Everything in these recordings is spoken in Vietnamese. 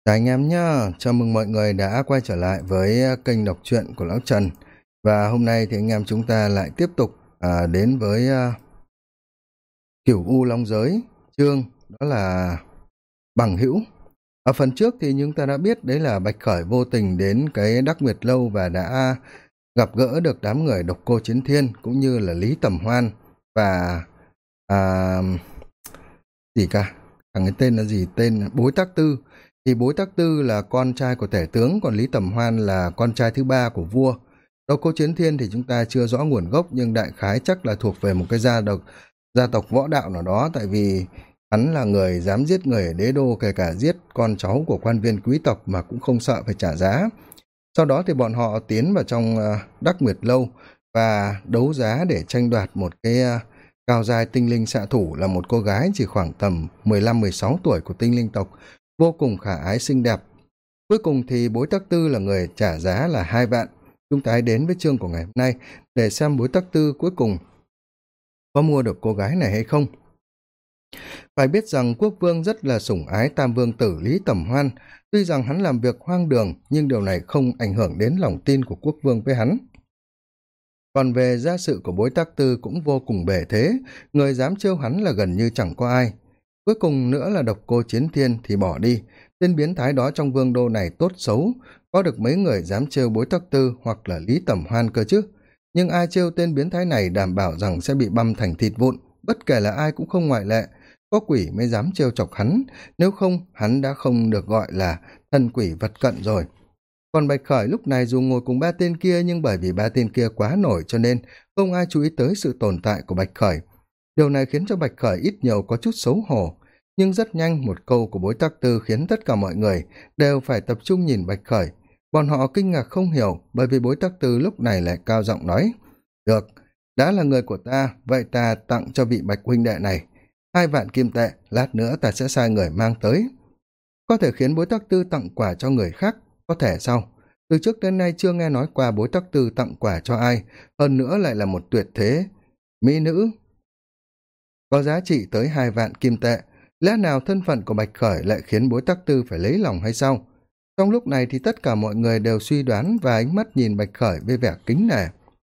Chào anh em nhá, chào mừng mọi người đã quay trở lại với kênh đọc truyện của Lão Trần. Và hôm nay thì anh em chúng ta lại tiếp tục đến với Cửu U Long Giới, chương đó là Bằng Hữu. Ở phần trước thì chúng ta đã biết đấy là Bạch Khởi vô tình đến cái Đắc Nguyệt Lâu và đã gặp gỡ được đám người Độc Cô Chiến Thiên cũng như là Lý Tầm Hoan và à, gì cả, thằng ấy tên là gì, tên Bối Tác Tư. Thì Bối Tác Tư là con trai của tể tướng, còn Lý Tầm Hoan là con trai thứ ba của vua. Độc Cô Chiến Thiên thì chúng ta chưa rõ nguồn gốc, nhưng đại khái chắc là thuộc về một cái gia tộc võ đạo nào đó, tại vì hắn là người dám giết người ở đế đô, kể cả giết con cháu của quan viên quý tộc mà cũng không sợ phải trả giá. Sau đó thì bọn họ tiến vào trong Đắc Nguyệt Lâu và đấu giá để tranh đoạt một cái cao giai tinh linh xạ thủ, là một cô gái chỉ khoảng tầm 15-16 tuổi của tinh linh tộc, vô cùng khả ái xinh đẹp. Cuối cùng thì Bối Tắc Tư là người trả giá là 2 vạn. Chúng ta hãy đến với chương của ngày hôm nay để xem Bối Tắc Tư cuối cùng có mua được cô gái này hay không. Phải biết rằng quốc vương rất là sủng ái tam vương tử Lý Tầm Hoan. Tuy rằng hắn làm việc hoang đường, nhưng điều này không ảnh hưởng đến lòng tin của quốc vương với hắn. Còn về gia sự của Bối Tắc Tư cũng vô cùng bể thế, người dám trêu hắn là gần như chẳng có ai. Cuối cùng nữa là Độc Cô Chiến Thiên thì bỏ đi. Tên biến thái đó trong vương đô này tốt xấu, có được mấy người dám trêu Bối Tắc Tư hoặc là Lý Tầm Hoan cơ chứ. Nhưng ai trêu tên biến thái này đảm bảo rằng sẽ bị băm thành thịt vụn, bất kể là ai cũng không ngoại lệ. Có quỷ mới dám trêu chọc hắn, nếu không hắn đã không được gọi là thần quỷ vật cận rồi. Còn Bạch Khởi lúc này dù ngồi cùng ba tên kia, nhưng bởi vì ba tên kia quá nổi cho nên không ai chú ý tới sự tồn tại của Bạch Khởi. Điều này khiến cho Bạch Khởi ít nhiều có chút xấu hổ, nhưng rất nhanh một câu của Bối Tắc Tư khiến tất cả mọi người đều phải tập trung nhìn Bạch Khởi. Bọn họ kinh ngạc không hiểu, bởi vì Bối Tắc Tư lúc này lại cao giọng nói: "Được, đã là người của ta, vậy ta tặng cho vị Bạch huynh đệ này 2 vạn kim tệ, lát nữa ta sẽ sai người mang tới." Có thể khiến Bối Tắc Tư tặng quà cho người khác, có thể sao? Từ trước đến nay chưa nghe nói qua Bối Tắc Tư tặng quà cho ai, hơn nữa lại là một tuyệt thế mỹ nữ có giá trị tới 2 vạn kim tệ. Lẽ nào thân phận của Bạch Khởi lại khiến Bối Tắc Tư phải lấy lòng hay sao? Trong lúc này thì tất cả mọi người đều suy đoán và ánh mắt nhìn Bạch Khởi với vẻ kính nể.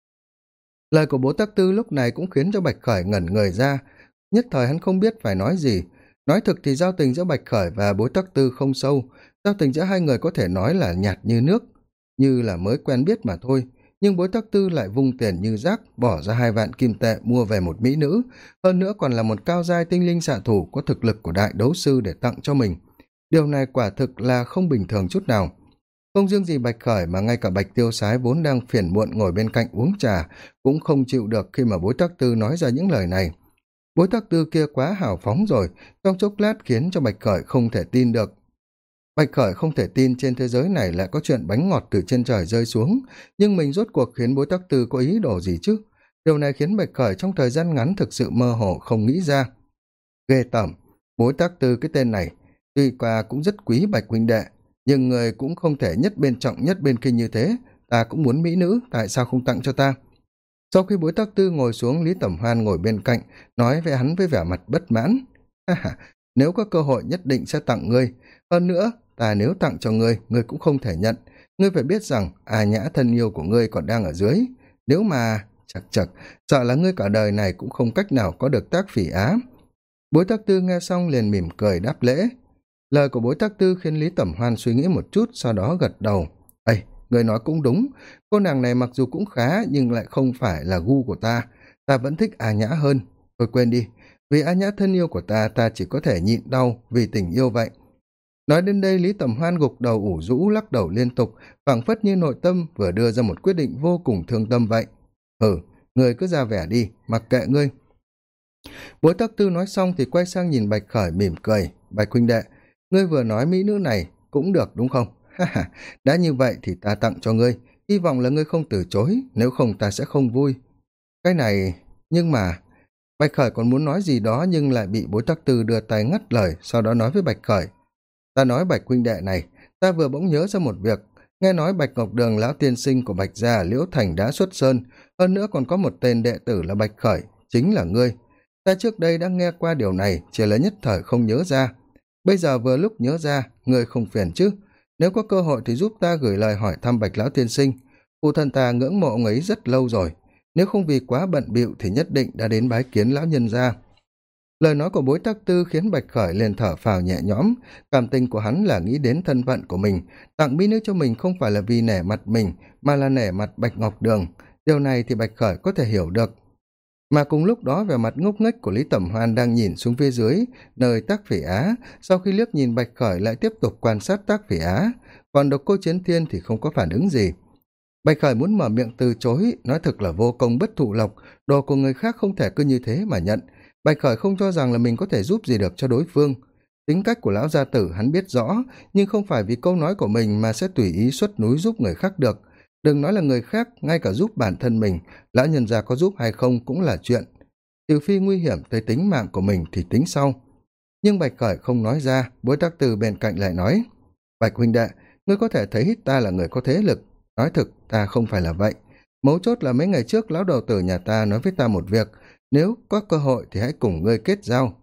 Lời của Bối Tắc Tư lúc này cũng khiến cho Bạch Khởi ngẩn người ra, nhất thời hắn không biết phải nói gì. Nói thực thì giao tình giữa Bạch Khởi và Bối Tắc Tư không sâu, giao tình giữa hai người có thể nói là nhạt như nước, như là mới quen biết mà thôi. Nhưng Bối Tắc Tư lại vung tiền như rác, bỏ ra 2 vạn kim tệ mua về một mỹ nữ, hơn nữa còn là một cao giai tinh linh xạ thủ có thực lực của đại đấu sư để tặng cho mình. Điều này quả thực là không bình thường chút nào. Không riêng gì Bạch Khởi mà ngay cả Bạch Tiêu Sái vốn đang phiền muộn ngồi bên cạnh uống trà cũng không chịu được khi mà Bối Tắc Tư nói ra những lời này. Bối Tắc Tư kia quá hào phóng rồi, trong chốc lát khiến cho Bạch Khởi không thể tin được. Bạch Khởi không thể tin trên thế giới này lại có chuyện bánh ngọt từ trên trời rơi xuống, nhưng mình rốt cuộc khiến Bối Tắc Tư có ý đồ gì chứ? Điều này khiến Bạch Khởi trong thời gian ngắn thực sự mơ hồ không nghĩ ra. Ghê tởm, Bối Tắc Tư cái tên này, tuy qua cũng rất quý Bạch huynh đệ, nhưng người cũng không thể nhất bên trọng nhất bên kinh như thế. Ta cũng muốn mỹ nữ, tại sao không tặng cho ta? Sau khi Bối Tắc Tư ngồi xuống, Lý Tẩm Hoan ngồi bên cạnh, nói với hắn với vẻ mặt bất mãn. Ha ha, nếu có cơ hội nhất định sẽ tặng ngươi. Hơn nữa, ta nếu tặng cho ngươi, ngươi cũng không thể nhận. Ngươi phải biết rằng, nhã thân yêu của ngươi còn đang ở dưới. Nếu mà, chật chật, sợ là ngươi cả đời này cũng không cách nào có được tác phỉ á. Bối Tắc Tư nghe xong liền mỉm cười đáp lễ. Lời của Bối Tắc Tư khiến Lý Tẩm Hoan suy nghĩ một chút, sau đó gật đầu. Ây, người nói cũng đúng, cô nàng này mặc dù cũng khá nhưng lại không phải là gu của ta. Ta vẫn thích A Nhã hơn. Thôi quên đi, vì A Nhã thân yêu của ta, ta chỉ có thể nhịn đau vì tình yêu vậy. Nói đến đây, Lý Tẩm Hoan gục đầu ủ rũ, lắc đầu liên tục, phảng phất như nội tâm vừa đưa ra một quyết định vô cùng thương tâm vậy. Người cứ ra vẻ đi, mặc kệ ngươi. Bối Tắc Tư nói xong thì quay sang nhìn Bạch Khởi mỉm cười. Bạch huynh đệ, ngươi vừa nói mỹ nữ này cũng được đúng không? Ha ha, đã như vậy thì ta tặng cho ngươi, hy vọng là ngươi không từ chối, nếu không ta sẽ không vui. Cái này, nhưng mà... Bạch Khởi còn muốn nói gì đó nhưng lại bị Bối Tắc Tư đưa tay ngắt lời, sau đó nói với Bạch Khởi. Ta nói Bạch huynh đệ này, ta vừa bỗng nhớ ra một việc, nghe nói Bạch Ngọc Đường lão tiên sinh của Bạch gia Liễu Thành đã xuất sơn, hơn nữa còn có một tên đệ tử là Bạch Khởi, chính là ngươi. Ta trước đây đã nghe qua điều này, chỉ là nhất thời không nhớ ra. bây giờ vừa lúc nhớ ra, ngươi không phiền chứ? Nếu có cơ hội thì giúp ta gửi lời hỏi thăm Bạch lão tiên sinh. Phụ thân ta ngưỡng mộ ông ấy rất lâu rồi, nếu không vì quá bận bịu thì nhất định đã đến bái kiến lão nhân gia. Lời nói của Bối Tắc Tư khiến Bạch Khởi liền thở phào nhẹ nhõm. Cảm tình của hắn là nghĩ đến thân phận của mình, tặng mỹ nữ cho mình không phải là vì nể mặt mình, mà là nể mặt Bạch Ngọc Đường. Điều này thì Bạch Khởi có thể hiểu được. Mà cùng lúc đó, vẻ mặt ngốc nghếch của Lý Tẩm Hoan đang nhìn xuống phía dưới nơi Tác Phỉ Á, sau khi liếc nhìn Bạch Khởi lại tiếp tục quan sát Tác Phỉ Á, còn Độc Cô Chiến Thiên thì không có phản ứng gì. Bạch Khởi muốn mở miệng từ chối, nói thực là vô công bất thụ lộc, đồ của người khác không thể cứ như thế mà nhận. Bạch Khởi không cho rằng là mình có thể giúp gì được cho đối phương. Tính cách của lão gia tử hắn biết rõ, nhưng không phải vì câu nói của mình mà sẽ tùy ý xuất núi giúp người khác được. Đừng nói là người khác, ngay cả giúp bản thân mình, lão nhân gia có giúp hay không cũng là chuyện. Trừ phi nguy hiểm tới tính mạng của mình thì tính sau. Nhưng Bạch Khởi không nói ra, Bối Tắc Từ bên cạnh lại nói: Bạch huynh đệ, ngươi có thể thấy ta là người có thế lực. Nói thực, ta không phải là vậy. Mấu chốt là mấy ngày trước lão đầu tử nhà ta nói với ta một việc, nếu có cơ hội thì hãy cùng ngươi kết giao.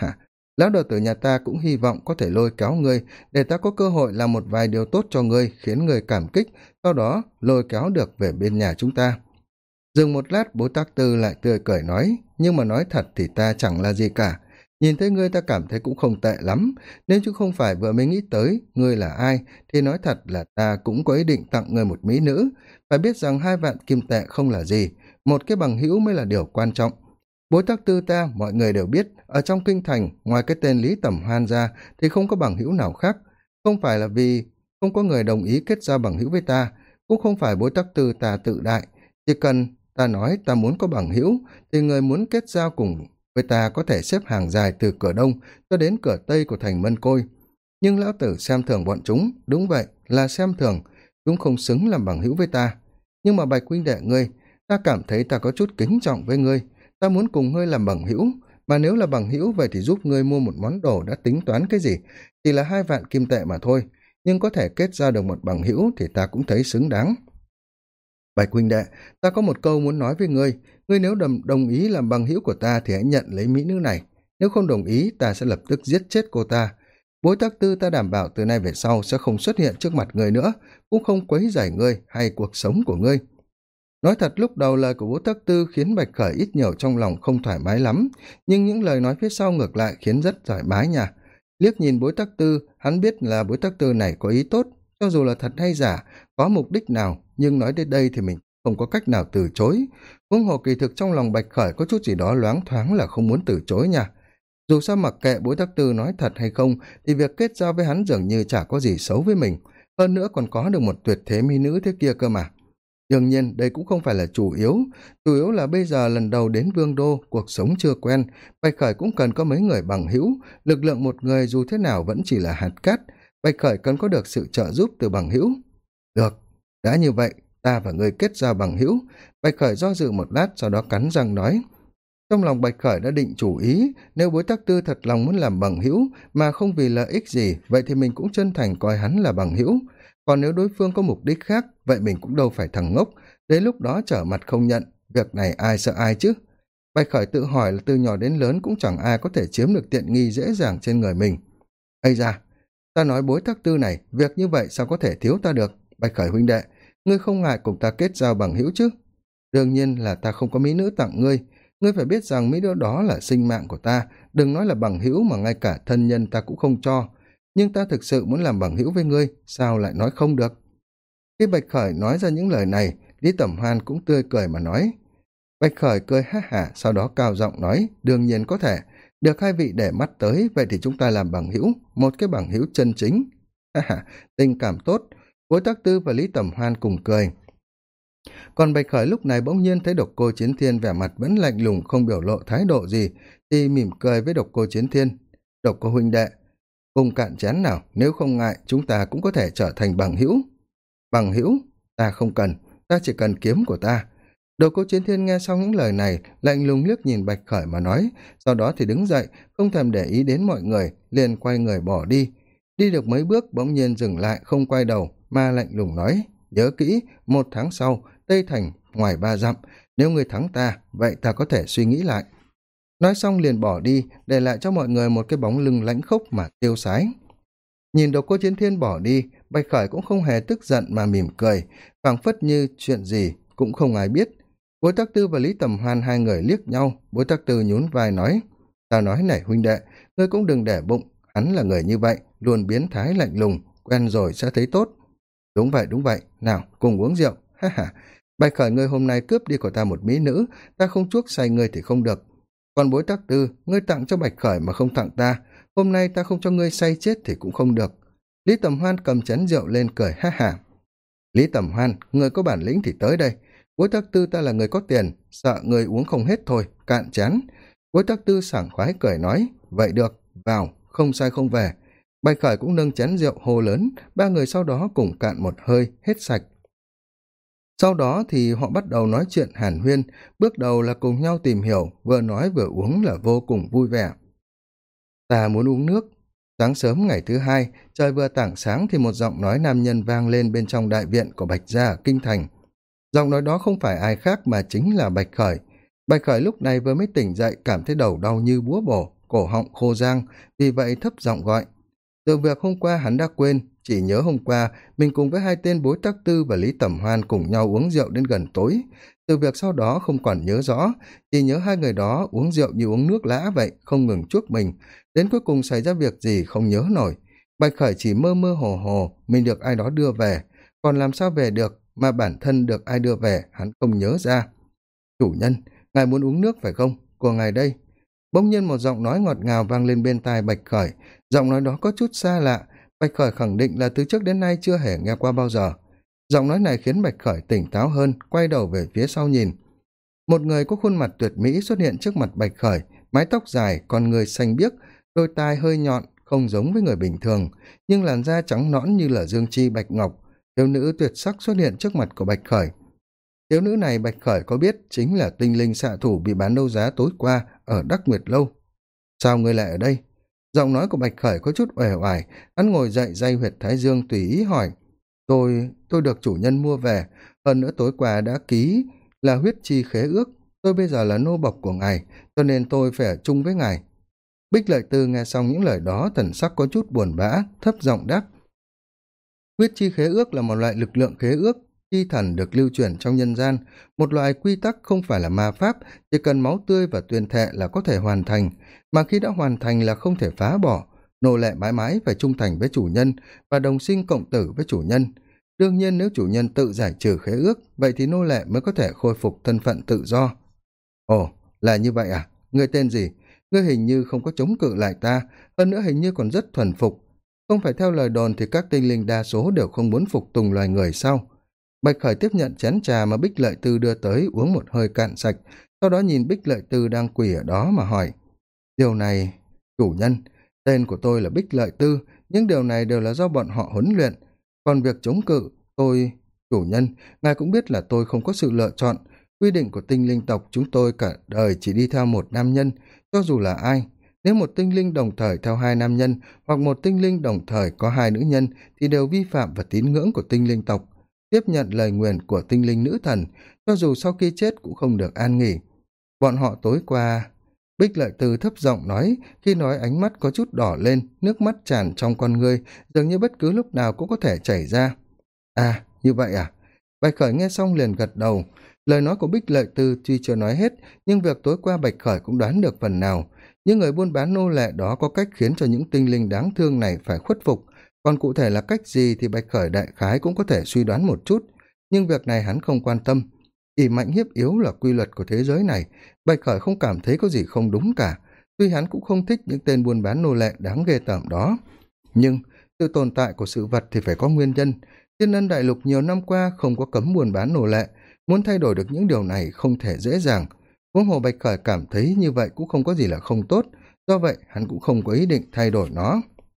Lão đầu tử nhà ta cũng hy vọng có thể lôi kéo ngươi để ta có cơ hội làm một vài điều tốt cho ngươi, khiến ngươi cảm kích, sau đó lôi kéo được về bên nhà chúng ta. Dừng một lát, Bố Tắc Tư lại tươi cười nói: nhưng mà nói thật thì ta chẳng là gì cả. Nhìn thấy ngươi ta cảm thấy cũng không tệ lắm. Nếu chứ không phải vừa mới nghĩ tới ngươi là ai, thì nói thật là ta cũng có ý định tặng ngươi một mỹ nữ. Phải biết rằng 2 vạn kim tệ không là gì, một cái bằng hữu mới là điều quan trọng. Bối Tắc Tư ta mọi người đều biết, ở trong kinh thành ngoài cái tên Lý Tẩm Hoan ra thì không có bằng hữu nào khác. Không phải là vì không có người đồng ý kết giao bằng hữu với ta, cũng không phải Bối Tắc Tư ta tự đại. Chỉ cần ta nói ta muốn có bằng hữu thì người muốn kết giao cùng với ta có thể xếp hàng dài từ cửa đông cho đến cửa tây của thành Mân Côi. Nhưng lão tử xem thường bọn chúng, đúng vậy, là xem thường, chúng không xứng làm bằng hữu với ta. Nhưng mà Bạch huynh đệ ngươi, ta cảm thấy ta có chút kính trọng với ngươi, ta muốn cùng ngươi làm bằng hữu, mà nếu là bằng hữu vậy thì giúp ngươi mua một món đồ đã tính toán cái gì, chỉ là 2 vạn kim tệ mà thôi, nhưng có thể kết giao được một bằng hữu thì ta cũng thấy xứng đáng. Bạch huynh đệ, ta có một câu muốn nói với ngươi, ngươi nếu đồng ý làm bằng hữu của ta thì hãy nhận lấy mỹ nữ này, nếu không đồng ý ta sẽ lập tức giết chết cô ta. Bối Tắc Tư ta đảm bảo từ nay về sau sẽ không xuất hiện trước mặt ngươi nữa, cũng không quấy rầy ngươi hay cuộc sống của ngươi. Nói thật, lúc đầu lời của Bố Tắc Tư khiến Bạch Khởi ít nhiều trong lòng không thoải mái lắm, nhưng những lời nói phía sau ngược lại khiến rất thoải mái nha. Liếc nhìn Bối Tắc Tư, hắn biết là Bối Tắc Tư này có ý tốt, cho dù là thật hay giả, có mục đích nào, nhưng nói đến đây thì mình không có cách nào từ chối. Huống hồ kỳ thực trong lòng Bạch Khởi có chút gì đó loáng thoáng là không muốn từ chối nha. Dù sao mặc kệ Bối Tắc Tư nói thật hay không, thì việc kết giao với hắn dường như chả có gì xấu với mình, hơn nữa còn có được một tuyệt thế mỹ nữ thế kia cơ mà. Đương nhiên đây cũng không phải là chủ yếu là bây giờ lần đầu đến Vương Đô, cuộc sống chưa quen, Bạch Khởi cũng cần có mấy người bằng hữu, lực lượng một người dù thế nào vẫn chỉ là hạt cát, Bạch Khởi cần có được sự trợ giúp từ bằng hữu. Được, đã như vậy, ta và ngươi kết giao bằng hữu. Bạch Khởi do dự một lát, sau đó cắn răng nói. Trong lòng Bạch Khởi đã định chủ ý, nếu Bối Tắc Tư thật lòng muốn làm bằng hữu mà không vì lợi ích gì, vậy thì mình cũng chân thành coi hắn là bằng hữu. Còn nếu đối phương có mục đích khác, vậy mình cũng đâu phải thằng ngốc, đến lúc đó trở mặt không nhận, việc này ai sợ ai chứ. Bạch Khởi tự hỏi là từ nhỏ đến lớn cũng chẳng ai có thể chiếm được tiện nghi dễ dàng trên người mình. Ây da, ta nói Bối Tắc Tư này, việc như vậy sao có thể thiếu ta được. Bạch Khởi huynh đệ, ngươi không ngại cùng ta kết giao bằng hữu chứ? Đương nhiên là ta không có mỹ nữ tặng ngươi, ngươi phải biết rằng mỹ nữ đó là sinh mạng của ta, đừng nói là bằng hữu mà ngay cả thân nhân ta cũng không cho. Nhưng ta thực sự muốn làm bằng hữu với ngươi, sao lại nói không được? Khi Bạch Khởi nói ra những lời này, Lý Tẩm Hoan cũng tươi cười mà nói. Bạch Khởi cười ha hả, sau đó cao giọng nói, đương nhiên có thể, được 2 vị để mắt tới, vậy thì chúng ta làm bằng hữu, một cái bằng hữu chân chính. Ha ha, tình cảm tốt. Bối Tắc Tư và Lý Tẩm Hoan cùng cười. Còn Bạch Khởi lúc này bỗng nhiên thấy Độc Cô Chiến Thiên vẻ mặt vẫn lạnh lùng không biểu lộ thái độ gì, thì mỉm cười với Độc Cô Chiến Thiên. Độc Cô huynh đệ, cùng cạn chén nào, nếu không ngại chúng ta cũng có thể trở thành bằng hữu. Bằng hữu? Ta không cần, ta chỉ cần kiếm của ta. Độc Cô Chiến Thiên nghe xong những lời này, lạnh lùng liếc nhìn Bạch Khởi mà nói, sau đó thì đứng dậy, không thèm để ý đến mọi người, liền quay người bỏ đi. Đi được mấy bước bỗng nhiên dừng lại không quay đầu, mà lạnh lùng nói, nhớ kỹ, 1 tháng sau, Tây Thành, ngoài 3 dặm, nếu ngươi thắng ta, vậy ta có thể suy nghĩ lại. nói xong liền bỏ đi, để lại cho mọi người một cái bóng lưng lãnh khốc mà tiêu sái. Nhìn Độc Cô Chiến Thiên bỏ đi, Bạch Khởi cũng không hề tức giận mà mỉm cười, phảng phất như chuyện gì cũng không ai biết. Bối Tắc Tư và Lý Tầm Hoan hai người liếc nhau, Bối Tắc Tư nhún vai nói: "Ta nói này huynh đệ, ngươi cũng đừng để bụng, hắn là người như vậy, luôn biến thái lạnh lùng, quen rồi sẽ thấy tốt." Đúng vậy, nào, cùng uống rượu, ha ha. Bạch Khởi, ngươi hôm nay cướp đi của ta một mỹ nữ, ta không chuốc say ngươi thì không được. Còn Bối Tắc Tư, ngươi tặng cho Bạch Khởi mà không tặng ta, hôm nay ta không cho ngươi say chết thì cũng không được. Lý Tầm Hoan cầm chén rượu lên cười ha ha. Lý Tầm Hoan, ngươi có bản lĩnh thì tới đây. Bối Tắc Tư ta là người có tiền, sợ ngươi uống không hết thôi, cạn chén. Bối Tắc Tư sảng khoái cười nói: "Vậy được, vào, không sai không về." Bạch Khởi cũng nâng chén rượu hô lớn, ba người sau đó cùng cạn một hơi, hết sạch. Sau đó thì họ bắt đầu nói chuyện hàn huyên, bước đầu là cùng nhau tìm hiểu, vừa nói vừa uống là vô cùng vui vẻ. "Ta muốn uống nước." Sáng sớm ngày thứ hai, trời vừa tảng sáng thì một giọng nói nam nhân vang lên bên trong đại viện của Bạch gia ở kinh thành. Giọng nói đó không phải ai khác mà chính là Bạch Khởi. Bạch Khởi lúc này vừa mới tỉnh dậy, cảm thấy đầu đau như búa bổ, cổ họng khô rang, vì vậy thấp giọng gọi. Từ việc hôm qua hắn đã quên, chỉ nhớ hôm qua mình cùng với hai tên Bối Tắc Tư và Lý Tẩm Hoan cùng nhau uống rượu đến gần tối. Từ việc sau đó không còn nhớ rõ, chỉ nhớ hai người đó uống rượu như uống nước lã vậy, không ngừng chuốc mình. Đến cuối cùng xảy ra việc gì không nhớ nổi. Bạch Khởi chỉ mơ mơ hồ hồ mình được ai đó đưa về, còn làm sao về được mà bản thân được ai đưa về hắn không nhớ ra. "Chủ nhân, ngài muốn uống nước phải không? Của ngài đây." Bỗng nhiên một giọng nói ngọt ngào vang lên bên tai Bạch Khởi. Giọng nói đó có chút xa lạ, Bạch Khởi khẳng định là từ trước đến nay chưa hề nghe qua bao giờ. Giọng nói này khiến Bạch Khởi tỉnh táo hơn, quay đầu về phía sau nhìn. Một người có khuôn mặt tuyệt mỹ xuất hiện trước mặt Bạch Khởi, mái tóc dài, con người xanh biếc, đôi tai hơi nhọn, không giống với người bình thường, nhưng làn da trắng nõn như là dương chi bạch ngọc. Thiếu nữ tuyệt sắc xuất hiện trước mặt của Bạch Khởi. Thiếu nữ này Bạch Khởi có biết chính là tinh linh xạ thủ bị bán đấu giá tối qua ở Đắc Nguyệt Lâu. "Sao ngươi lại ở đây?" Giọng nói của Bạch Khởi có chút uể oải, hắn ngồi dậy day huyệt thái dương tùy ý hỏi. Tôi được chủ nhân mua về, hơn nữa tối qua đã ký là huyết chi khế ước, tôi bây giờ là nô bộc của ngài, cho nên tôi phải ở chung với ngài." Bích Lợi Tư nghe xong những lời đó, thần sắc có chút buồn bã, thấp giọng đáp. Huyết chi khế ước là một loại lực lượng khế ước, chi thần được lưu truyền trong nhân gian, một loại quy tắc không phải là ma pháp, chỉ cần máu tươi và tuyên thệ là có thể hoàn thành, mà khi đã hoàn thành là không thể phá bỏ, nô lệ mãi mãi phải trung thành với chủ nhân và đồng sinh cộng tử với chủ nhân. Đương nhiên nếu chủ nhân tự giải trừ khế ước, vậy thì nô lệ mới có thể khôi phục thân phận tự do. "Ồ, là như vậy à? Ngươi tên gì? Ngươi hình như không có chống cự lại ta, hơn nữa hình như còn rất thuần phục. Không phải theo lời đồn thì các tinh linh đa số đều không muốn phục tùng loài người sao?" Bạch Khởi tiếp nhận chén trà mà Bích Lợi Tư đưa tới, uống một hơi cạn sạch, sau đó nhìn Bích Lợi Tư đang quỳ ở đó mà hỏi. "Điều này, chủ nhân, tên của tôi là Bích Lợi Tư, những điều này đều là do bọn họ huấn luyện. Còn việc chống cự, chủ nhân, ngài cũng biết là tôi không có sự lựa chọn. Quy định của tinh linh tộc chúng tôi cả đời chỉ đi theo một nam nhân, cho dù là ai. Nếu một tinh linh đồng thời theo hai nam nhân, hoặc một tinh linh đồng thời có hai nữ nhân, thì đều vi phạm vào tín ngưỡng của tinh linh tộc. Tiếp nhận lời nguyền của tinh linh nữ thần, cho dù sau khi chết cũng không được an nghỉ. Bọn họ tối qua..." Bích Lợi Tư thấp giọng nói, khi nói ánh mắt có chút đỏ lên, nước mắt tràn trong con ngươi, dường như bất cứ lúc nào cũng có thể chảy ra. "À, như vậy à?" Bạch Khởi nghe xong liền gật đầu. Lời nói của Bích Lợi Tư tuy chưa nói hết, nhưng việc tối qua Bạch Khởi cũng đoán được phần nào. Những người buôn bán nô lệ đó có cách khiến cho những tinh linh đáng thương này phải khuất phục, còn cụ thể là cách gì thì Bạch Khởi đại khái cũng có thể suy đoán một chút, nhưng việc này hắn không quan tâm. Ỷ mạnh hiếp yếu là quy luật của thế giới này, Bạch Khởi không cảm thấy có gì không đúng cả, tuy hắn cũng không thích những tên buôn bán nô lệ đáng ghê tởm đó. Nhưng sự tồn tại của sự vật thì phải có nguyên nhân. Thiên Ân Đại Lục nhiều năm qua không có cấm buôn bán nô lệ, muốn thay đổi được những điều này không thể dễ dàng. Huống hồ Bạch Khởi cảm thấy như vậy cũng không có gì là không tốt, do vậy hắn cũng không có ý định thay đổi nó.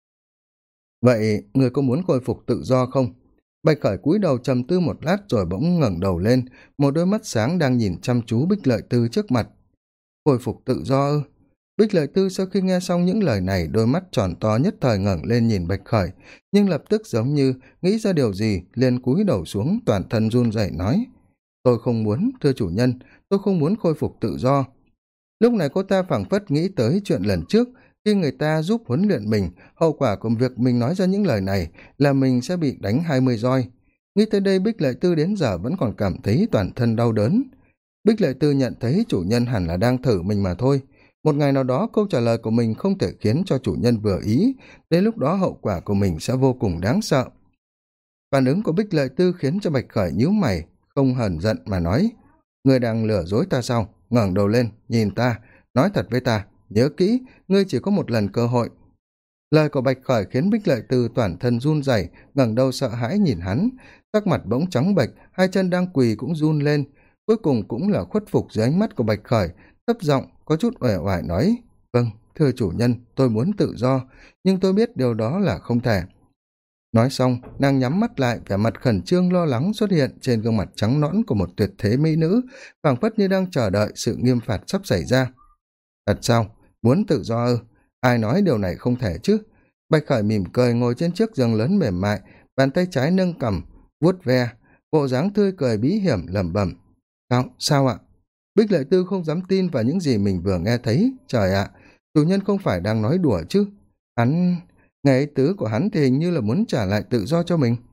"Vậy người có muốn khôi phục tự do không?" Bạch Khởi cúi đầu trầm tư một lát rồi bỗng ngẩng đầu lên, một đôi mắt sáng đang nhìn chăm chú Bích Lợi Tư trước mặt. "Khôi phục tự do ư?" Bích Lợi Tư sau khi nghe xong những lời này, đôi mắt tròn to nhất thời ngẩng lên nhìn Bạch Khởi, nhưng lập tức giống như nghĩ ra điều gì, liền cúi đầu xuống, toàn thân run rẩy nói: "Tôi không muốn, thưa chủ nhân, tôi không muốn khôi phục tự do." Lúc này cô ta phảng phất nghĩ tới chuyện lần trước, khi người ta giúp huấn luyện mình, hậu quả của việc mình nói ra những lời này là mình sẽ bị đánh 20 roi. Nghĩ tới đây Bích Lợi Tư đến giờ vẫn còn cảm thấy toàn thân đau đớn. Bích Lợi Tư nhận thấy chủ nhân hẳn là đang thử mình mà thôi. Một ngày nào đó câu trả lời của mình không thể khiến cho chủ nhân vừa ý, đến lúc đó hậu quả của mình sẽ vô cùng đáng sợ. Phản ứng của Bích Lợi Tư khiến cho Bạch Khởi nhíu mày, không hờn giận mà nói: ngươi đang lừa dối ta sao? Ngẩng đầu lên, nhìn ta, nói thật với ta, nhớ kỹ, ngươi chỉ có một lần cơ hội. Lời của Bạch Khởi khiến Bích Lợi Tư toàn thân run rẩy, ngẩng đầu sợ hãi nhìn hắn, sắc mặt bỗng trắng bệch, hai chân đang quỳ cũng run lên, cuối cùng cũng là khuất phục dưới ánh mắt của Bạch Khởi, thấp giọng có chút uể oải nói: vâng, thưa chủ nhân, tôi muốn tự do, nhưng tôi biết điều đó là không thể. Nói xong, nàng nhắm mắt lại, vẻ mặt khẩn trương lo lắng xuất hiện trên gương mặt trắng nõn của một tuyệt thế mỹ nữ, phảng phất như đang chờ đợi sự nghiêm phạt sắp xảy ra. Thật sao? Muốn tự do ư? Ai nói điều này không thể chứ? Bạch Khởi mỉm cười ngồi trên chiếc giường lớn mềm mại, bàn tay trái nâng cằm, vuốt ve, bộ dáng tươi cười bí hiểm lẩm bẩm. Sao ạ? Bích Lợi Tư không dám tin vào những gì mình vừa nghe thấy. Trời ạ, chủ nhân không phải đang nói đùa chứ? Hắn... Nghe ý tứ của hắn thì hình như là muốn trả lại tự do cho mình.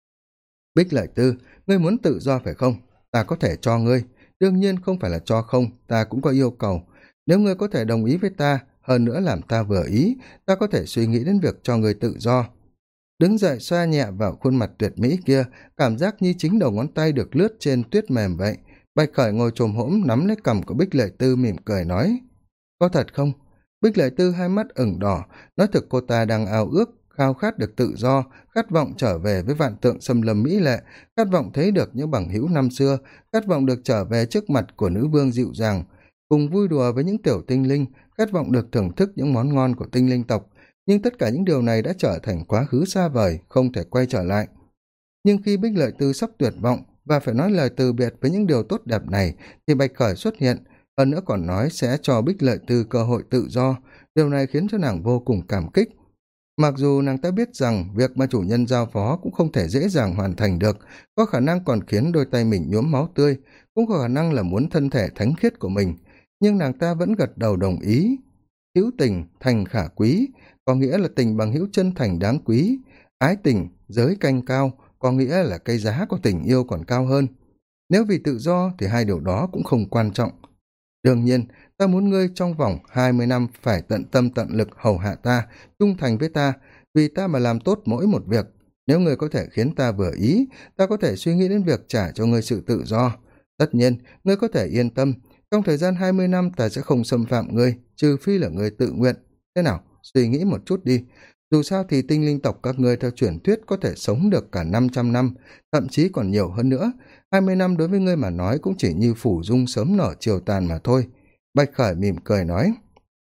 Bích Lợi Tư, ngươi muốn tự do phải không? Ta có thể cho ngươi. Đương nhiên không phải là cho không, ta cũng có yêu cầu. Nếu ngươi có thể đồng ý với ta, hơn nữa làm ta vừa ý, ta có thể suy nghĩ đến việc cho ngươi tự do. Đứng dậy xoa nhẹ vào khuôn mặt tuyệt mỹ kia, cảm giác như chính đầu ngón tay được lướt trên tuyết mềm vậy. Bạch Khởi ngồi chồm hổm nắm lấy cằm của Bích Lợi Tư mỉm cười nói: có thật không? Bích Lợi Tư hai mắt ửng đỏ, nói thực cô ta đang ao ước, khao khát được tự do, khát vọng trở về với vạn tượng xâm lâm mỹ lệ, khát vọng thấy được những bằng hữu năm xưa, khát vọng được trở về trước mặt của nữ vương dịu dàng, cùng vui đùa với những tiểu tinh linh, khát vọng được thưởng thức những món ngon của tinh linh tộc. Nhưng tất cả những điều này đã trở thành quá khứ xa vời, không thể quay trở lại. Nhưng khi Bích Lợi Tư sắp tuyệt vọng và phải nói lời từ biệt với những điều tốt đẹp này, thì Bạch Khởi xuất hiện, hơn nữa còn nói sẽ cho Bích Lợi Tư cơ hội tự do. Điều này khiến cho nàng vô cùng cảm kích. Mặc dù nàng ta biết rằng việc mà chủ nhân giao phó cũng không thể dễ dàng hoàn thành được, có khả năng còn khiến đôi tay mình nhuốm máu tươi, cũng có khả năng là muốn thân thể thánh khiết của mình, nhưng nàng ta vẫn gật đầu đồng ý. Hữu tình thành khả quý, có nghĩa là tình bằng hữu chân thành đáng quý. Ái tình giới canh cao, có nghĩa là cái giá của tình yêu còn cao hơn. Nếu vì tự do thì hai điều đó cũng không quan trọng. Đương nhiên, ta muốn ngươi trong vòng 20 năm phải tận tâm tận lực hầu hạ ta, trung thành với ta, vì ta mà làm tốt mỗi một việc. Nếu ngươi có thể khiến ta vừa ý, ta có thể suy nghĩ đến việc trả cho ngươi sự tự do. Tất nhiên, ngươi có thể yên tâm, trong thời gian 20 năm ta sẽ không xâm phạm ngươi, trừ phi là ngươi tự nguyện. Thế nào, suy nghĩ một chút đi. Dù sao thì tinh linh tộc các ngươi theo truyền thuyết có thể sống được cả 500 năm, thậm chí còn nhiều hơn nữa. 20 năm đối với ngươi mà nói cũng chỉ như phủ dung sớm nở chiều tàn mà thôi. Bạch Khởi mỉm cười nói: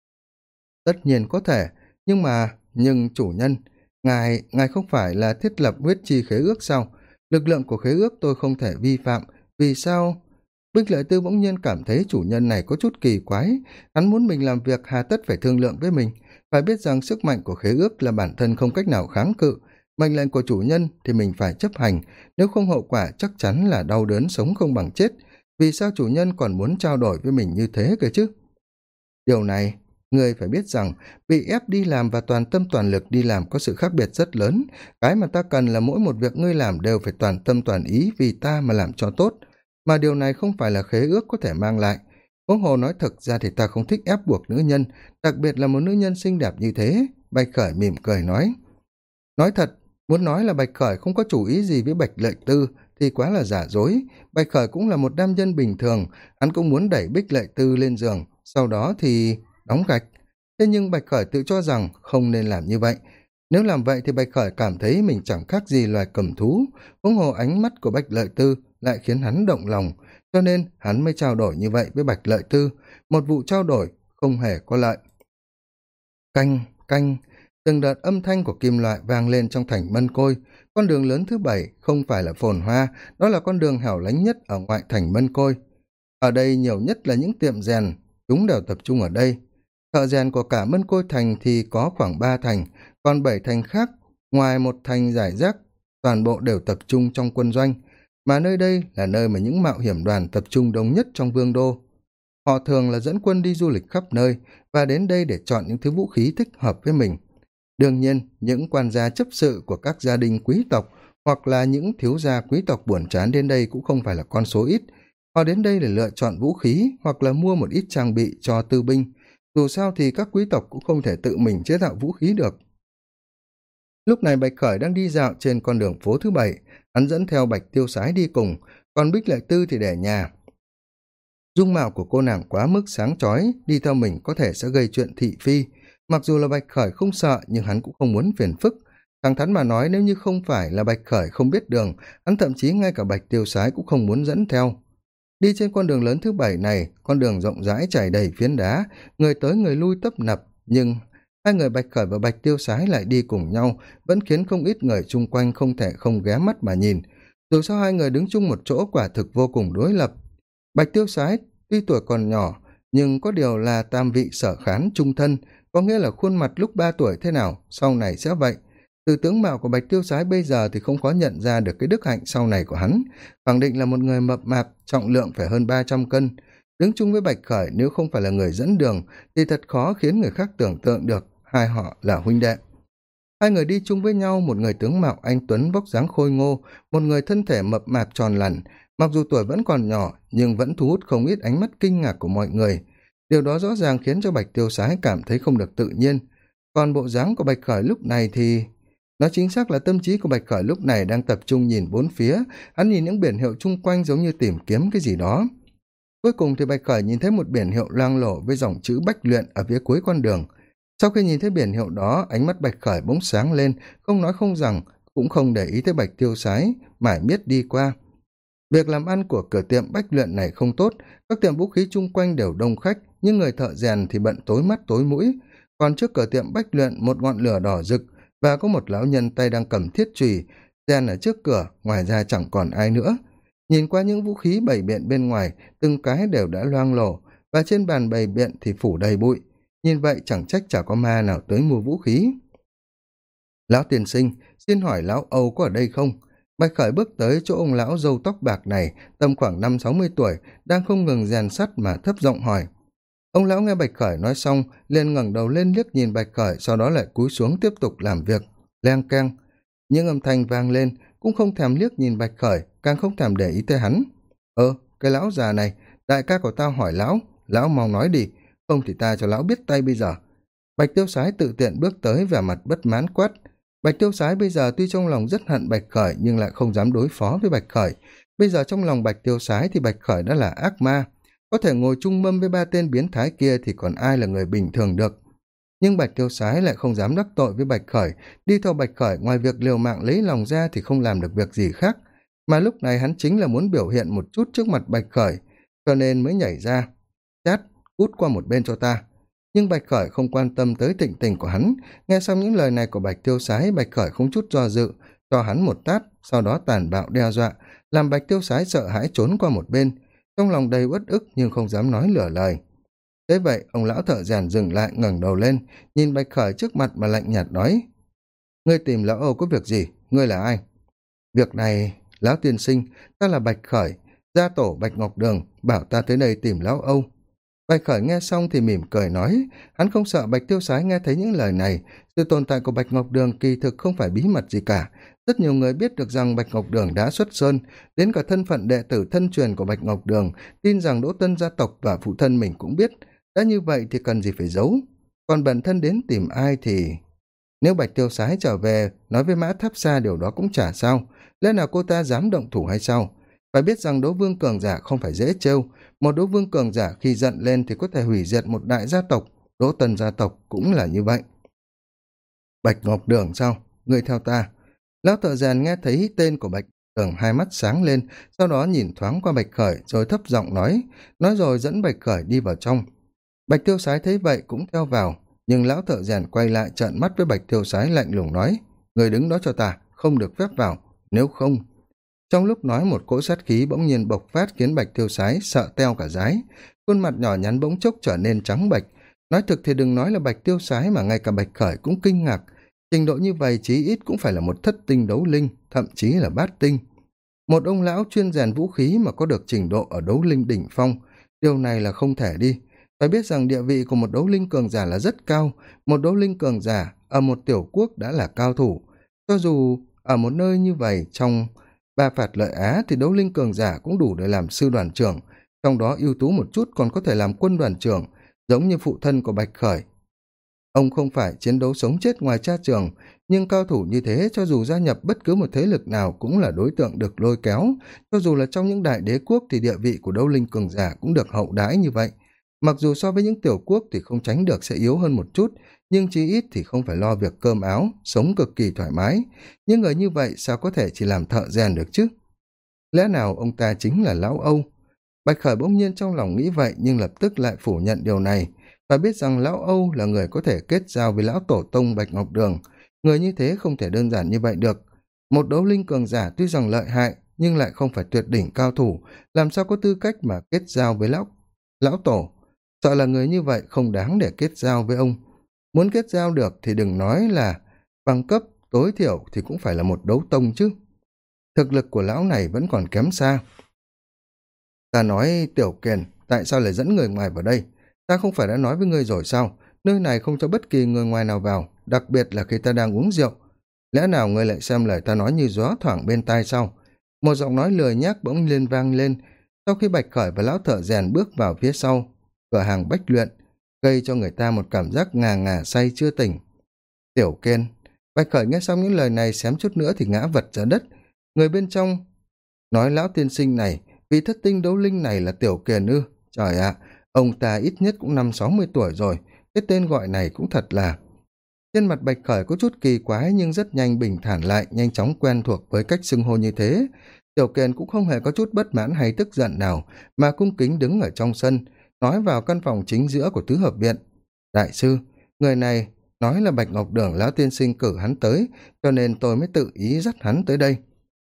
tất nhiên có thể, nhưng chủ nhân, ngài không phải là thiết lập huyết chi khế ước sao? Lực lượng của khế ước tôi không thể vi phạm, vì sao? Bích Lợi Tư bỗng nhiên cảm thấy chủ nhân này có chút kỳ quái, hắn muốn mình làm việc hà tất phải thương lượng với mình, phải biết rằng sức mạnh của khế ước là bản thân không cách nào kháng cự, mệnh lệnh của chủ nhân thì mình phải chấp hành, nếu không hậu quả chắc chắn là đau đớn sống không bằng chết. Vì sao chủ nhân còn muốn trao đổi với mình như thế cơ chứ? Điều này, ngươi phải biết rằng bị ép đi làm và toàn tâm toàn lực đi làm có sự khác biệt rất lớn. Cái mà ta cần là mỗi một việc ngươi làm đều phải toàn tâm toàn ý vì ta mà làm cho tốt, mà điều này không phải là khế ước có thể mang lại. Huống hồ nói thực ra thì ta không thích ép buộc nữ nhân, đặc biệt là một nữ nhân xinh đẹp như thế. Bạch Khởi mỉm cười nói. Nói thật, muốn nói là Bạch Khởi không có chủ ý gì với Bạch Lợi Tư thì quá là giả dối. Bạch Khởi cũng là một nam nhân bình thường, hắn cũng muốn đẩy Bích Lợi Tư lên giường, sau đó thì đóng gạch. Thế nhưng Bạch Khởi tự cho rằng không nên làm như vậy. Nếu làm vậy thì Bạch Khởi cảm thấy mình chẳng khác gì loài cầm thú, huống hồ ánh mắt của Bạch Lợi Tư lại khiến hắn động lòng, cho nên hắn mới trao đổi như vậy với Bạch Lợi Tư, một vụ trao đổi không hề có lợi. Canh, canh, từng đợt âm thanh của kim loại vang lên trong thành Mân Côi. Con đường lớn thứ 7 không phải là phồn hoa, đó là con đường hẻo lánh nhất ở ngoại thành Mân Côi. Ở đây nhiều nhất là những tiệm rèn, chúng đều tập trung ở đây. Thợ rèn của cả Mân Côi thành thì có khoảng 3 thành, còn 7 thành khác, ngoài một thành giải rác, toàn bộ đều tập trung trong quân doanh, mà nơi đây là nơi mà những mạo hiểm đoàn tập trung đông nhất trong vương đô. họ thường là dẫn quân đi du lịch khắp nơi và đến đây để chọn những thứ vũ khí thích hợp với mình. Đương nhiên, những quan gia chấp sự của các gia đình quý tộc hoặc là những thiếu gia quý tộc buồn chán đến đây cũng không phải là con số ít. Họ đến đây để lựa chọn vũ khí hoặc là mua một ít trang bị cho tư binh. Dù sao thì các quý tộc cũng không thể tự mình chế tạo vũ khí được. Lúc này Bạch Khởi đang đi dạo trên con đường phố thứ 7, hắn dẫn theo Bạch Tiêu Sái đi cùng, còn Bích Lệ Tư thì để nhà. Dung mạo của cô nàng quá mức sáng chói, đi theo mình có thể sẽ gây chuyện thị phi. Mặc dù là Bạch Khởi không sợ nhưng hắn cũng không muốn phiền phức. Thẳng thắn mà nói, nếu như không phải là Bạch Khởi không biết đường, hắn thậm chí ngay cả Bạch Tiêu Sái cũng không muốn dẫn theo. Đi trên con đường lớn thứ 7 này, con đường rộng rãi trải đầy phiến đá, người tới người lui tấp nập, nhưng hai người Bạch Khởi và Bạch Tiêu Sái lại đi cùng nhau, vẫn khiến không ít người chung quanh không thể không ghé mắt mà nhìn. Dù sao hai người đứng chung một chỗ quả thực vô cùng đối lập. Bạch Tiêu Sái tuy tuổi còn nhỏ, nhưng có điều là tam vị sở khán trung thân, có nghĩa là khuôn mặt lúc 3 tuổi thế nào, sau này sẽ vậy. Từ tướng mạo của Bạch Tiêu Sái bây giờ thì không khó nhận ra được cái đức hạnh sau này của hắn, khẳng định là một người mập mạp, trọng lượng phải hơn 300 cân. Đứng chung với Bạch Khởi nếu không phải là người dẫn đường thì thật khó khiến người khác tưởng tượng được hai họ là huynh đệ. Hai người đi chung với nhau, một người tướng mạo anh tuấn vóc dáng khôi ngô, một người thân thể mập mạp tròn lẳn, mặc dù tuổi vẫn còn nhỏ nhưng vẫn thu hút không ít ánh mắt kinh ngạc của mọi người. Điều đó rõ ràng khiến cho Bạch Tiêu Sái cảm thấy không được tự nhiên. Còn bộ dáng của Bạch Khởi lúc này thì... Nói chính xác là tâm trí của Bạch Khởi lúc này đang tập trung nhìn bốn phía, hắn nhìn những biển hiệu chung quanh giống như tìm kiếm cái gì đó. Cuối cùng thì Bạch Khởi nhìn thấy một biển hiệu loang lổ với dòng chữ Bách Luyện ở phía cuối con đường. Sau khi nhìn thấy biển hiệu đó, ánh mắt Bạch Khởi bỗng sáng lên, không nói không rằng, cũng không để ý tới Bạch Tiêu Sái, mải miết đi qua. Việc làm ăn của cửa tiệm Bách Luyện này không tốt, các tiệm vũ khí chung quanh đều đông khách, nhưng người thợ rèn thì bận tối mắt tối mũi. Còn trước cửa tiệm Bách Luyện một ngọn lửa đỏ rực, và có một lão nhân tay đang cầm thiết chùy rèn ở trước cửa, ngoài ra chẳng còn ai nữa. Nhìn qua những vũ khí bày biện bên ngoài, từng cái đều đã loang lổ, và trên bàn bày biện thì phủ đầy bụi. Nhìn vậy chẳng trách chả có ma nào tới mua vũ khí. Lão tiên sinh, xin hỏi lão Âu có ở đây không? Bạch Khởi bước tới chỗ ông lão râu tóc bạc này, tầm khoảng 50-60 tuổi, đang không ngừng rèn sắt mà thấp giọng hỏi. Ông lão nghe Bạch Khởi nói xong, liền ngẩng đầu lên liếc nhìn Bạch Khởi, sau đó lại cúi xuống tiếp tục làm việc. Leng keng, những âm thanh vang lên, cũng không thèm liếc nhìn Bạch Khởi, càng không thèm để ý tới hắn. Cái lão già này, đại ca của tao hỏi lão mau nói đi, không thì ta cho lão biết tay bây giờ. Bạch Tiêu Sái tự tiện bước tới, vẻ mặt bất mãn quát. Bạch Tiêu Sái bây giờ tuy trong lòng rất hận Bạch Khởi nhưng lại không dám đối phó với Bạch Khởi. Bây giờ trong lòng Bạch Tiêu Sái thì Bạch Khởi đã là ác ma, có thể ngồi chung mâm với 3 tên biến thái kia thì còn ai là người bình thường được. Nhưng Bạch Tiêu Sái lại không dám đắc tội với Bạch Khởi, đi theo Bạch Khởi ngoài việc liều mạng lấy lòng ra thì không làm được việc gì khác, mà lúc này hắn chính là muốn biểu hiện một chút trước mặt Bạch Khởi, cho nên mới nhảy ra. Chát, cút qua một bên cho ta. Nhưng Bạch Khởi không quan tâm tới thịnh tình của hắn, nghe xong những lời này của Bạch Tiêu Sái, Bạch Khởi không chút do dự, cho hắn một tát, sau đó tàn bạo đe dọa, làm Bạch Tiêu Sái sợ hãi trốn qua một bên, trong lòng đầy uất ức nhưng không dám nói lửa lời. Thế vậy, ông lão thợ rèn dừng lại, ngẩng đầu lên, nhìn Bạch Khởi trước mặt mà lạnh nhạt nói: Ngươi tìm lão Âu có việc gì? Ngươi là ai? Việc này, lão tiên sinh, ta là Bạch Khởi, gia tổ Bạch Ngọc Đường, bảo ta tới đây tìm lão Âu. Bạch Khởi nghe xong thì mỉm cười nói, hắn không sợ Bạch Tiêu Sái nghe thấy những lời này, sự tồn tại của Bạch Ngọc Đường kỳ thực không phải bí mật gì cả. Rất nhiều người biết được rằng Bạch Ngọc Đường đã xuất sơn, đến cả thân phận đệ tử thân truyền của Bạch Ngọc Đường, tin rằng Đỗ Tân gia tộc và phụ thân mình cũng biết, đã như vậy thì cần gì phải giấu. Còn bản thân đến tìm ai thì... Nếu Bạch Tiêu Sái trở về, nói với Mã Tháp Sa điều đó cũng chả sao, lẽ nào cô ta dám động thủ hay sao? Phải biết rằng Đỗ Vương cường giả không phải dễ trêu, một Đỗ Vương cường giả khi giận lên thì có thể hủy diệt một đại gia tộc, Đỗ Tân gia tộc cũng là như vậy. Bạch Ngọc Đường sao? Ngươi theo ta. Lão thợ rèn nghe thấy tên của Bạch Đường, hai mắt sáng lên, sau đó nhìn thoáng qua Bạch Khởi rồi thấp giọng nói rồi dẫn Bạch Khởi đi vào trong. Bạch Tiêu Sái thấy vậy cũng theo vào, nhưng lão thợ rèn quay lại trợn mắt với Bạch Tiêu Sái lạnh lùng nói: Người đứng đó cho ta, không được phép vào, nếu không... Trong lúc nói, một cỗ sát khí bỗng nhiên bộc phát khiến Bạch Tiêu Sái sợ teo cả dái, khuôn mặt nhỏ nhắn bỗng chốc trở nên trắng bệch. Nói thực thì đừng nói là Bạch Tiêu Sái mà ngay cả Bạch Khởi cũng kinh ngạc, trình độ như vậy chí ít cũng phải là một thất tinh đấu linh, thậm chí là bát tinh. Một ông lão chuyên rèn vũ khí mà có được trình độ ở đấu linh đỉnh phong, điều này là không thể đi. Phải biết rằng địa vị của một đấu linh cường giả là rất cao, một đấu linh cường giả ở một tiểu quốc đã là cao thủ. Cho dù ở một nơi như vậy trong ba phạt lợi Á thì đấu linh cường giả cũng đủ để làm sư đoàn trưởng, trong đó ưu tú một chút còn có thể làm quân đoàn trưởng, giống như phụ thân của Bạch Khởi. Ông không phải chiến đấu sống chết ngoài tra trường, nhưng cao thủ như thế cho dù gia nhập bất cứ một thế lực nào cũng là đối tượng được lôi kéo, cho dù là trong những đại đế quốc thì địa vị của đấu linh cường giả cũng được hậu đãi như vậy. Mặc dù so với những tiểu quốc thì không tránh được sẽ yếu hơn một chút, nhưng chí ít thì không phải lo việc cơm áo, sống cực kỳ thoải mái. Nhưng người như vậy sao có thể chỉ làm thợ rèn được chứ? Lẽ nào ông ta chính là lão Âu? Bạch Khởi bỗng nhiên trong lòng nghĩ vậy nhưng lập tức lại phủ nhận điều này, và biết rằng lão Âu là người có thể kết giao với lão tổ tông Bạch Ngọc Đường. Người như thế không thể đơn giản như vậy được. Một đấu linh cường giả tuy rằng lợi hại nhưng lại không phải tuyệt đỉnh cao thủ, làm sao có tư cách mà kết giao với lão tổ. Sợ là người như vậy không đáng để kết giao với ông. Muốn kết giao được thì đừng nói là bằng cấp, tối thiểu thì cũng phải là một đấu tông chứ. Thực lực của lão này vẫn còn kém xa. Ta nói Tiểu Kiền, tại sao lại dẫn người ngoài vào đây? Ta không phải đã nói với ngươi rồi sao? Nơi này không cho bất kỳ người ngoài nào vào, đặc biệt là khi ta đang uống rượu. Lẽ nào ngươi lại xem lời ta nói như gió thoảng bên tai sao? Một giọng nói lười nhác bỗng lên vang lên, sau khi Bạch Khởi và lão thợ rèn bước vào phía sau cửa hàng bách luyện, gây cho người ta một cảm giác ngà ngà say chưa tỉnh. Tiểu Kiên. Bạch Khởi nghe xong những lời này xém chút nữa thì ngã vật ra đất. Người bên trong nói lão tiên sinh này, vị thất tinh đấu linh này là Tiểu Kiền ư? Trời ạ, ông ta ít nhất cũng 50-60 tuổi rồi, cái tên gọi này cũng thật là... Trên mặt Bạch Khởi có chút kỳ quái nhưng rất nhanh bình thản lại, nhanh chóng quen thuộc với cách xưng hô như thế. Tiểu Kiền cũng không hề có chút bất mãn hay tức giận nào, mà cung kính đứng ở trong sân, nói vào căn phòng chính giữa của tứ hợp viện. Đại sư, người này nói là Bạch Ngọc Đường lão tiên sinh cử hắn tới, cho nên tôi mới tự ý dắt hắn tới đây.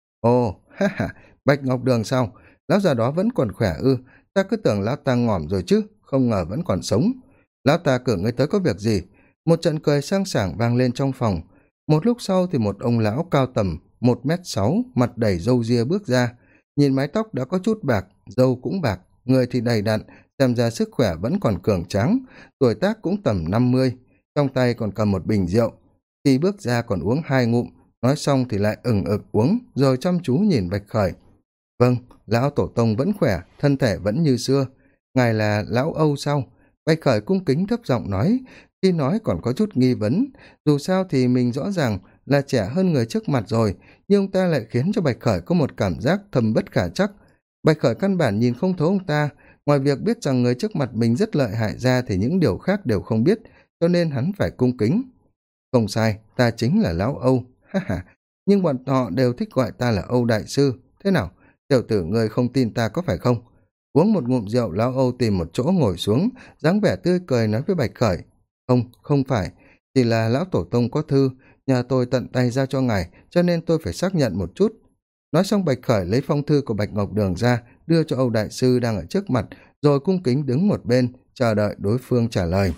Ồ, ha ha, Bạch Ngọc Đường sao? Lão già đó vẫn còn khỏe ư? Ta cứ tưởng lão ta ngỏm rồi chứ, không ngờ vẫn còn sống. Lão ta cử ngươi tới có việc gì? Một trận cười sang sảng vang lên trong phòng. Một lúc sau thì một ông lão cao tầm 1m6, mặt đầy râu ria bước ra. Nhìn mái tóc đã có chút bạc, râu cũng bạc, người thì đầy đặn, xem ra sức khỏe vẫn còn cường tráng, tuổi tác cũng tầm 50, trong tay còn cầm một bình rượu. Khi bước ra còn uống 2 ngụm, nói xong thì lại ừng ực uống, rồi chăm chú nhìn Bạch Khởi. Vâng, lão tổ tông vẫn khỏe, thân thể vẫn như xưa. Ngài là lão Âu sao? Bạch Khởi cung kính thấp giọng nói, khi nói còn có chút nghi vấn. Dù sao thì mình rõ ràng là trẻ hơn người trước mặt rồi, nhưng ông ta lại khiến cho Bạch Khởi có một cảm giác thầm bất khả chắc. Bạch Khởi căn bản nhìn không thấu ông ta, ngoài việc biết rằng người trước mặt mình rất lợi hại ra thì những điều khác đều không biết, cho nên hắn phải cung kính. Không sai, ta chính là lão Âu, ha ha, nhưng bọn họ đều thích gọi ta là Âu Đại Sư. Thế nào, tiểu tử ngươi không tin ta có phải không? Uống một ngụm rượu, lão Âu tìm một chỗ ngồi xuống, dáng vẻ tươi cười nói với Bạch Khởi. Không, không phải, chỉ là lão tổ tông có thư, nhà tôi tận tay ra cho ngài, cho nên tôi phải xác nhận một chút. Nói xong Bạch Khởi lấy phong thư của Bạch Ngọc Đường ra, đưa cho Âu Đại Sư đang ở trước mặt, rồi cung kính đứng một bên, chờ đợi đối phương trả lời.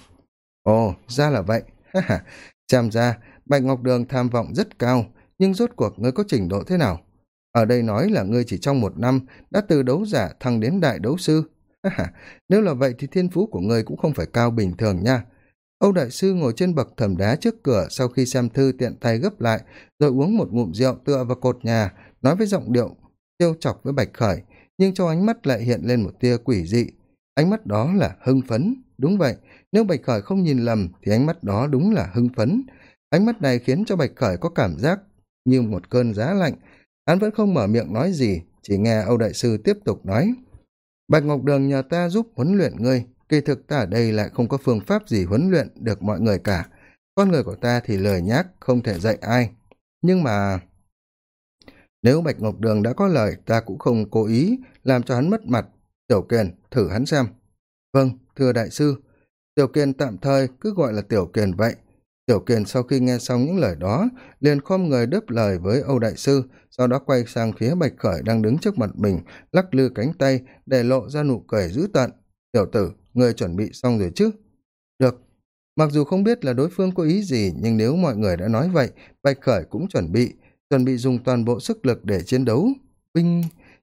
Ồ, ra là vậy, ha ha, xem ra Bạch Ngọc Đường tham vọng rất cao, nhưng rốt cuộc ngươi có trình độ thế nào? Ở đây nói là ngươi chỉ trong 1 năm đã từ đấu giả thăng đến đại đấu sư. Ha ha, nếu là vậy thì thiên phú của ngươi cũng không phải cao bình thường nha. Âu Đại Sư ngồi trên bậc thềm đá trước cửa, sau khi xem thư tiện tay gấp lại, rồi uống một ngụm rượu tựa vào cột nhà, nói với giọng điệu trêu chọc với Bạch Khởi, nhưng trong ánh mắt lại hiện lên một tia quỷ dị. Ánh mắt đó là hưng phấn. Đúng vậy, nếu Bạch Khởi không nhìn lầm thì ánh mắt đó đúng là hưng phấn. Ánh mắt này khiến cho Bạch Khởi có cảm giác như một cơn giá lạnh. Hắn vẫn không mở miệng nói gì, chỉ nghe Âu Đại Sư tiếp tục nói. Bạch Ngọc Đường nhờ ta giúp huấn luyện ngươi, kỳ thực ta ở đây lại không có phương pháp gì huấn luyện được mọi người cả. Con người của ta thì lười nhác, không thể dạy ai. Nhưng mà... nếu Bạch Ngọc Đường đã có lời, ta cũng không cố ý làm cho hắn mất mặt. Tiểu Kiền, thử hắn xem. Vâng, thưa đại sư. Tiểu Kiền tạm thời cứ gọi là Tiểu Kiền vậy. Tiểu Kiền sau khi nghe xong những lời đó, liền khom người đáp lời với Âu Đại Sư, sau đó quay sang phía Bạch Khởi đang đứng trước mặt mình, lắc lư cánh tay để lộ ra nụ cười dữ tợn. Tiểu tử, người chuẩn bị xong rồi chứ? Được. Mặc dù không biết là đối phương có ý gì, nhưng nếu mọi người đã nói vậy, Bạch Khởi cũng chuẩn bị dùng toàn bộ sức lực để chiến đấu. Binh!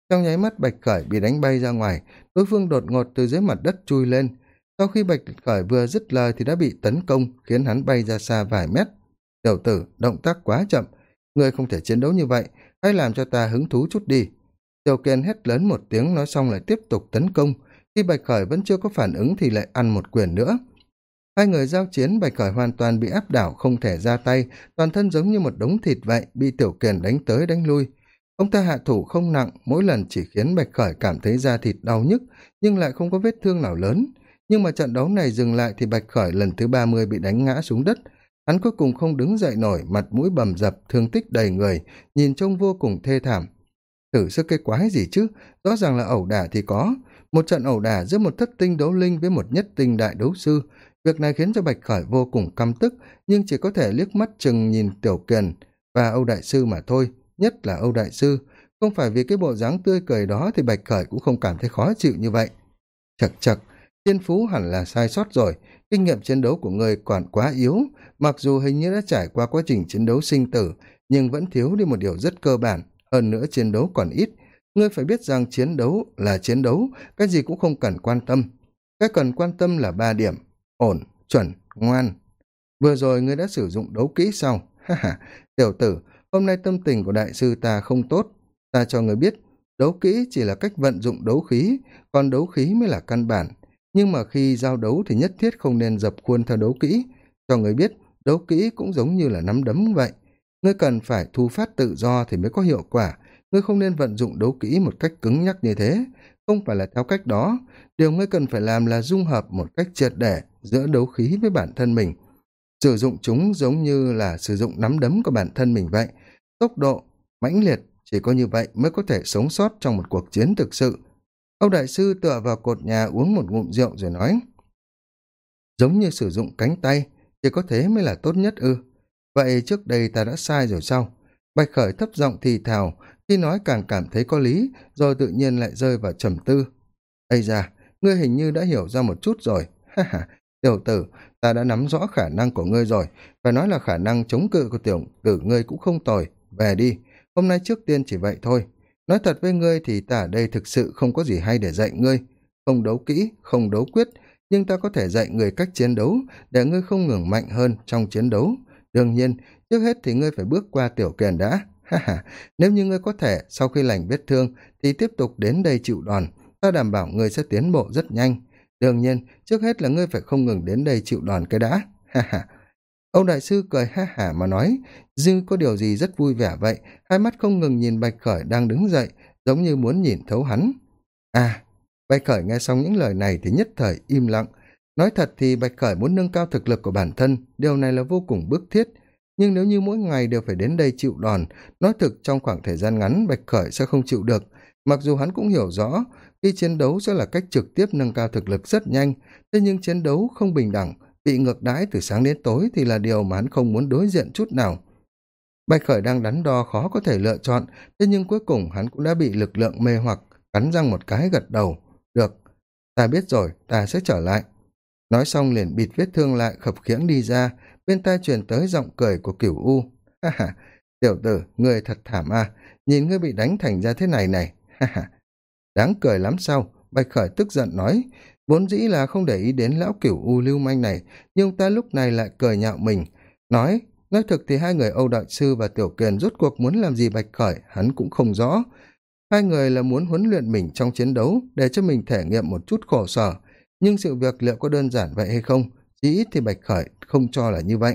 Trong nháy mắt Bạch Khởi bị đánh bay ra ngoài, đối phương đột ngột từ dưới mặt đất chui lên. Sau khi Bạch Khởi vừa dứt lời thì đã bị tấn công, khiến hắn bay ra xa vài mét. Tiểu tử, động tác quá chậm, ngươi không thể chiến đấu như vậy, hãy làm cho ta hứng thú chút đi. Tiểu Kiền hét lớn một tiếng, nói xong lại tiếp tục tấn công. Khi Bạch Khởi vẫn chưa có phản ứng thì lại ăn một quyền nữa. Hai người giao chiến, Bạch Khởi hoàn toàn bị áp đảo, không thể ra tay, toàn thân giống như một đống thịt vậy, bị Tiểu Kiền đánh tới đánh lui. Ông ta hạ thủ không nặng, mỗi lần chỉ khiến Bạch Khởi cảm thấy da thịt đau nhức, nhưng lại không có vết thương nào lớn. Nhưng mà trận đấu này dừng lại thì Bạch Khởi lần thứ 30 bị đánh ngã xuống đất. Hắn cuối cùng không đứng dậy nổi, mặt mũi bầm dập, thương tích đầy người, nhìn trông vô cùng thê thảm. Thử sức cái quái gì chứ, rõ ràng là ẩu đả thì có. Một trận ẩu đả giữa một thất tinh đấu linh với một nhất tinh đại đấu sư. Việc này khiến cho Bạch Khởi vô cùng căm tức, nhưng chỉ có thể liếc mắt chừng nhìn Tiểu Kiền và Âu Đại Sư mà thôi, nhất là Âu Đại Sư. Không phải vì cái bộ dáng tươi cười đó thì Bạch Khởi cũng không cảm thấy khó chịu như vậy. Chật chật, thiên phú hẳn là sai sót rồi, kinh nghiệm chiến đấu của người còn quá yếu, mặc dù hình như đã trải qua quá trình chiến đấu sinh tử, nhưng vẫn thiếu đi một điều rất cơ bản, hơn nữa chiến đấu còn ít. Ngươi phải biết rằng chiến đấu là chiến đấu, cái gì cũng không cần quan tâm. Cái cần quan tâm là 3 điểm: ổn, chuẩn, ngoan. Vừa rồi ngươi đã sử dụng đấu kỹ sao? Ha ha, tiểu tử, hôm nay tâm tình của đại sư ta không tốt. Ta cho ngươi biết, đấu kỹ chỉ là cách vận dụng đấu khí, còn đấu khí mới là căn bản. Nhưng mà khi giao đấu thì nhất thiết không nên dập khuôn theo đấu kỹ. Cho ngươi biết, đấu kỹ cũng giống như là nắm đấm vậy. Ngươi cần phải thu phát tự do thì mới có hiệu quả. Ngươi không nên vận dụng đấu kỹ một cách cứng nhắc như thế. Không phải là theo cách đó. Điều ngươi cần phải làm là dung hợp một cách triệt để giữa đấu khí với bản thân mình. Sử dụng chúng giống như là sử dụng nắm đấm của bản thân mình vậy. Tốc độ, mãnh liệt, chỉ có như vậy mới có thể sống sót trong một cuộc chiến thực sự. Âu Đại Sư tựa vào cột nhà uống một ngụm rượu rồi nói: giống như sử dụng cánh tay, chỉ có thế mới là tốt nhất ư? Vậy trước đây ta đã sai rồi sao? Bạch Khởi thấp giọng thì thào, khi nói càng cảm thấy có lý, rồi tự nhiên lại rơi vào trầm tư. Ây da, ngươi hình như đã hiểu ra một chút rồi. Ha ha, tiểu tử, ta đã nắm rõ khả năng của ngươi rồi, phải nói là khả năng chống cự của tiểu tử ngươi cũng không tồi. Về đi, hôm nay trước tiên chỉ vậy thôi. Nói thật với ngươi thì ta ở đây thực sự không có gì hay để dạy ngươi. Không đấu kỹ, không đấu quyết, nhưng ta có thể dạy ngươi cách chiến đấu, để ngươi không ngừng mạnh hơn trong chiến đấu. Đương nhiên, trước hết thì ngươi phải bước qua Tiểu Kiền đã. Ha ha, nếu như ngươi có thể, sau khi lành vết thương, thì tiếp tục đến đây chịu đòn. Ta đảm bảo ngươi sẽ tiến bộ rất nhanh. Đương nhiên, trước hết là ngươi phải không ngừng đến đây chịu đòn cái đã. Ha ha. Âu Đại Sư cười ha hả mà nói, dư có điều gì rất vui vẻ vậy, hai mắt không ngừng nhìn Bạch Khởi đang đứng dậy, giống như muốn nhìn thấu hắn. À, Bạch Khởi nghe xong những lời này thì nhất thời im lặng. Nói thật thì Bạch Khởi muốn nâng cao thực lực của bản thân, điều này là vô cùng bức thiết. Nhưng nếu như mỗi ngày đều phải đến đây chịu đòn, nói thực trong khoảng thời gian ngắn Bạch Khởi sẽ không chịu được. Mặc dù hắn cũng hiểu rõ, khi chiến đấu sẽ là cách trực tiếp nâng cao thực lực rất nhanh, thế nhưng chiến đấu không bình đẳng, bị ngược đãi từ sáng đến tối thì là điều mà hắn không muốn đối diện chút nào. Bạch Khởi đang đắn đo khó có thể lựa chọn, thế nhưng cuối cùng hắn cũng đã bị lực lượng mê hoặc, cắn răng một cái gật đầu. Được, ta biết rồi, ta sẽ trở lại. Nói xong liền bịt vết thương lại, khập khiễng đi ra, bên tai truyền tới giọng cười của Cửu U. Ha ha, tiểu tử, ngươi thật thảm à, nhìn ngươi bị đánh thành ra thế này này. Ha ha, đáng cười lắm sao? Bạch Khởi tức giận nói, vốn dĩ là không để ý đến lão Cửu U lưu manh này, nhưng ta lúc này lại cười nhạo mình. Nói thực thì hai người Âu Đại Sư và Tiểu Kiền rốt cuộc muốn làm gì Bạch Khởi, hắn cũng không rõ. Hai người là muốn huấn luyện mình trong chiến đấu, để cho mình thể nghiệm một chút khổ sở, nhưng sự việc liệu có đơn giản vậy hay không, chỉ ít thì Bạch Khởi không cho là như vậy.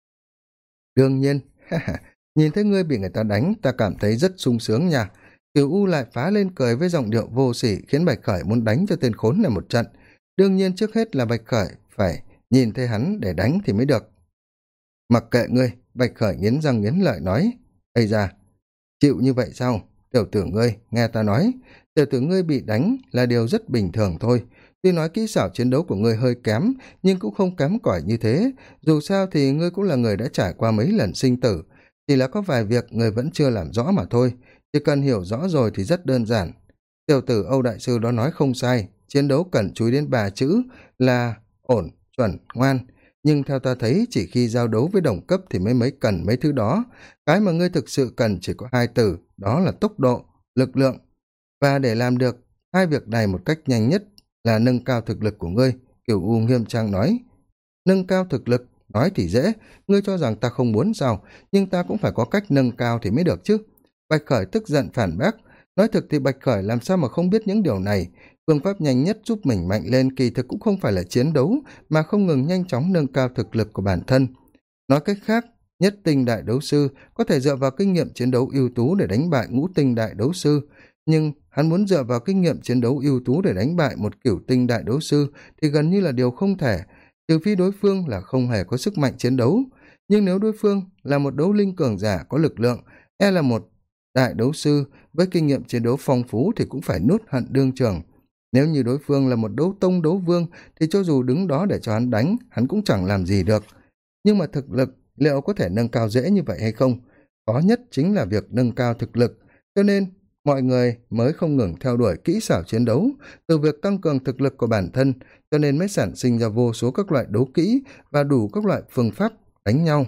Đương nhiên, nhìn thấy ngươi bị người ta đánh, ta cảm thấy rất sung sướng nha. Cửu U lại phá lên cười với giọng điệu vô sỉ, khiến Bạch Khởi muốn đánh cho tên khốn này một trận. Đương nhiên trước hết là Bạch Khởi phải nhìn thấy hắn để đánh thì mới được. Mặc kệ ngươi, Bạch Khởi nghiến răng nghiến lợi nói. Ây da, chịu như vậy sao? Tiểu tử ngươi, nghe ta nói, tiểu tử ngươi bị đánh là điều rất bình thường thôi. Tuy nói kỹ xảo chiến đấu của ngươi hơi kém, nhưng cũng không kém cỏi như thế. Dù sao thì ngươi cũng là người đã trải qua mấy lần sinh tử. Chỉ là có vài việc ngươi vẫn chưa làm rõ mà thôi. Chỉ cần hiểu rõ rồi thì rất đơn giản. Tiểu tử Âu Đại Sư đó nói không sai. Chiến đấu cần chú ý đến 3 chữ là ổn, chuẩn, ngoan. Nhưng theo ta thấy chỉ khi giao đấu với đồng cấp thì mới cần mấy thứ đó. Cái mà ngươi thực sự cần chỉ có 2 từ, đó là tốc độ, lực lượng. và để làm được hai việc này một cách nhanh nhất là nâng cao thực lực của ngươi, Cửu U nghiêm trang nói. Nâng cao thực lực, nói thì dễ, ngươi cho rằng ta không muốn sao, nhưng ta cũng phải có cách nâng cao thì mới được chứ. Bạch Khởi tức giận phản bác, nói thực thì Bạch Khởi làm sao mà không biết những điều này, phương pháp nhanh nhất giúp mình mạnh lên kỳ thực cũng không phải là chiến đấu, mà không ngừng nhanh chóng nâng cao thực lực của bản thân. Nói cách khác, nhất tinh đại đấu sư có thể dựa vào kinh nghiệm chiến đấu ưu tú để đánh bại ngũ tinh đại đấu sư, nhưng hắn muốn dựa vào kinh nghiệm chiến đấu ưu tú để đánh bại một cửu tinh đại đấu sư thì gần như là điều không thể, trừ phi đối phương là không hề có sức mạnh chiến đấu. Nhưng nếu đối phương là một đấu linh cường giả có lực lượng, là một đại đấu sư với kinh nghiệm chiến đấu phong phú thì cũng phải nuốt hận đương trường. Nếu như đối phương là một đấu tông đấu vương thì cho dù đứng đó để cho hắn đánh, hắn cũng chẳng làm gì được. Nhưng mà thực lực liệu có thể nâng cao dễ như vậy hay không? Khó nhất chính là việc nâng cao thực lực, cho nên mọi người mới không ngừng theo đuổi kỹ xảo chiến đấu, từ việc tăng cường thực lực của bản thân, cho nên mới sản sinh ra vô số các loại đấu kỹ và đủ các loại phương pháp đánh nhau.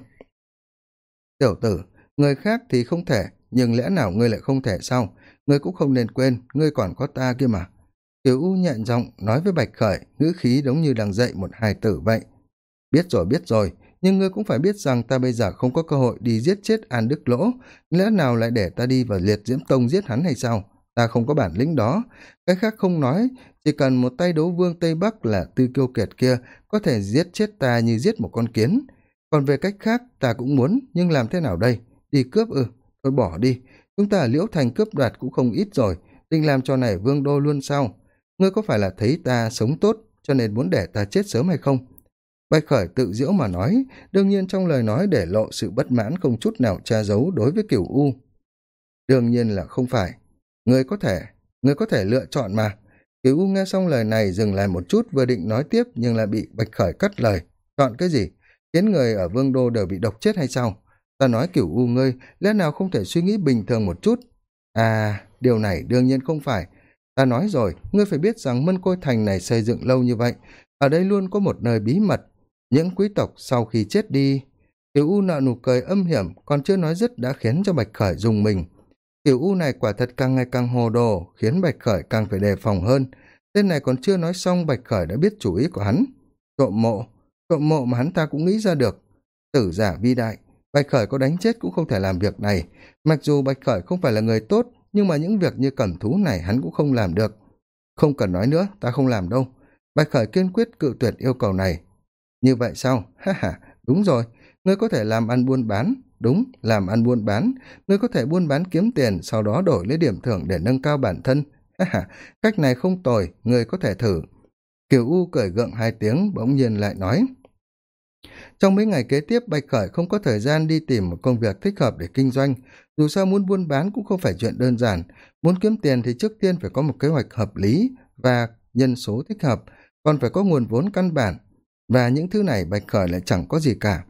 Tiểu tử, người khác thì không thể, nhưng lẽ nào ngươi lại không thể sao? Ngươi cũng không nên quên, ngươi còn có ta kia mà. Tiểu U nhẹ giọng nói với Bạch Khởi, ngữ khí giống như đang dạy một hài tử vậy. Biết rồi, nhưng ngươi cũng phải biết rằng ta bây giờ không có cơ hội đi giết chết An Đức Lỗ, lẽ nào lại để ta đi vào Liệt Diễm Tông giết hắn hay sao? Ta không có bản lĩnh đó. Cái khác không nói, chỉ cần một tay đấu vương Tây Bắc là Tư Kiêu Kiệt kia có thể giết chết ta như giết một con kiến. Còn về cách khác ta cũng muốn, nhưng làm thế nào đây? Đi cướp thôi bỏ đi. Chúng ta ở Liễu Thành cướp đoạt cũng không ít rồi, định làm cho này vương đô luôn sao? Ngươi có phải là thấy ta sống tốt cho nên muốn để ta chết sớm hay không? Bạch Khởi tự giễu mà nói, đương nhiên trong lời nói để lộ sự bất mãn không chút nào che giấu đối với Cửu U. Đương nhiên là không phải. Ngươi có thể lựa chọn mà. Cửu U nghe xong lời này dừng lại một chút, vừa định nói tiếp nhưng lại bị Bạch Khởi cắt lời. Chọn cái gì? Khiến người ở vương đô đều bị độc chết hay sao? Ta nói Cửu U ngươi, lẽ nào không thể suy nghĩ bình thường một chút? À, điều này đương nhiên không phải. Ta nói rồi, ngươi phải biết rằng Mân Côi Thành này xây dựng lâu như vậy, ở đây luôn có một nơi bí mật. Những quý tộc sau khi chết đi. Tiểu U nở nụ cười âm hiểm, còn chưa nói dứt đã khiến cho Bạch Khởi rùng mình. Tiểu U này quả thật càng ngày càng hồ đồ, khiến Bạch Khởi càng phải đề phòng hơn. Tên này còn chưa nói xong, Bạch Khởi đã biết chủ ý của hắn. Trộm mộ mà hắn ta cũng nghĩ ra được. Tử giả vi đại, Bạch Khởi có đánh chết cũng không thể làm việc này. Mặc dù Bạch Khởi không phải là người tốt, nhưng mà những việc như cẩm thú này hắn cũng không làm được. Không cần nói nữa, ta không làm đâu. Bạch Khởi kiên quyết cự tuyệt yêu cầu này. Như vậy sao? Ha ha, đúng rồi, ngươi có thể làm ăn buôn bán. Đúng, làm ăn buôn bán. Ngươi có thể buôn bán kiếm tiền, sau đó đổi lấy điểm thưởng để nâng cao bản thân. Ha ha, cách này không tồi, ngươi có thể thử. Kiều U cười gượng hai tiếng, bỗng nhiên lại nói. Trong mấy ngày kế tiếp, Bạch Khởi không có thời gian đi tìm một công việc thích hợp để kinh doanh. Dù sao muốn buôn bán cũng không phải chuyện đơn giản. Muốn kiếm tiền thì trước tiên phải có một kế hoạch hợp lý và nhân số thích hợp, còn phải có nguồn vốn căn bản. Và những thứ này Bạch Khởi lại chẳng có gì cả.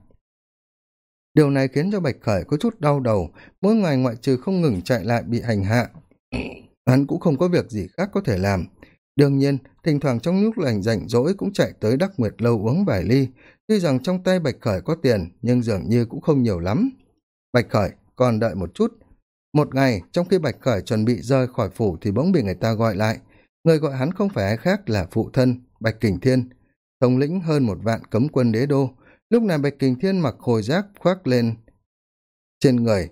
Điều này khiến cho Bạch Khởi có chút đau đầu, mỗi ngày ngoại trừ không ngừng chạy lại bị hành hạ. Hắn cũng không có việc gì khác có thể làm. Đương nhiên, thỉnh thoảng trong lúc lành rảnh rỗi cũng chạy tới Đắc Nguyệt Lâu uống vài ly. Tuy rằng trong tay Bạch Khởi có tiền, nhưng dường như cũng không nhiều lắm. Bạch Khởi còn đợi một chút. Một ngày, trong khi Bạch Khởi chuẩn bị rời khỏi phủ thì bỗng bị người ta gọi lại. Người gọi hắn không phải ai khác là phụ thân, Bạch Kình Thiên, thống lĩnh hơn 1.000 cấm quân đế đô. Lúc này Bạch Kình Thiên mặc khôi giáp khoác lên trên người.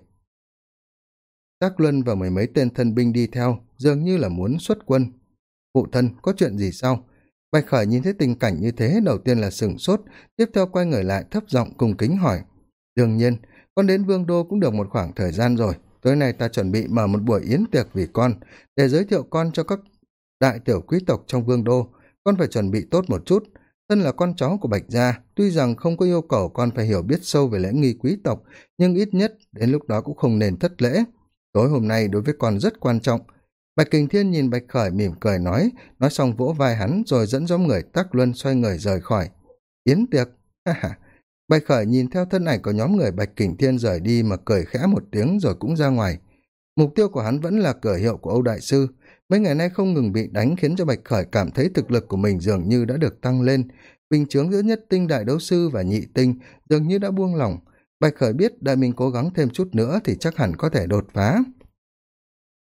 Trác Luân và mười mấy tên thân binh đi theo, dường như là muốn xuất quân. Phụ thân, có chuyện gì sao? Bạch Khởi nhìn thấy tình cảnh như thế, đầu tiên là sửng sốt, tiếp theo quay người lại thấp giọng cung kính hỏi. Đương nhiên, con đến Vương Đô cũng được một khoảng thời gian rồi. Tối nay ta chuẩn bị mở một buổi yến tiệc vì con, để giới thiệu con cho các đại tiểu quý tộc trong Vương Đô. Con phải chuẩn bị tốt một chút. Thân là con cháu của Bạch gia, tuy rằng không có yêu cầu con phải hiểu biết sâu về lễ nghi quý tộc, nhưng ít nhất đến lúc đó cũng không nên thất lễ. Tối hôm nay đối với con rất quan trọng. Bạch Kình Thiên nhìn Bạch Khởi mỉm cười nói xong vỗ vai hắn rồi dẫn nhóm người Trác Luân xoay người rời khỏi. Yến tiệc? Ha ha. Bạch Khởi nhìn theo thân ảnh của nhóm người Bạch Kình Thiên rời đi mà cười khẽ một tiếng rồi cũng ra ngoài. Mục tiêu của hắn vẫn là cửa hiệu của Âu Đại Sư. Mấy ngày nay không ngừng bị đánh khiến cho Bạch Khởi cảm thấy thực lực của mình dường như đã được tăng lên. Bình chướng giữa nhất tinh đại đấu sư và nhị tinh dường như đã buông lỏng. Bạch Khởi biết đợi mình cố gắng thêm chút nữa thì chắc hẳn có thể đột phá.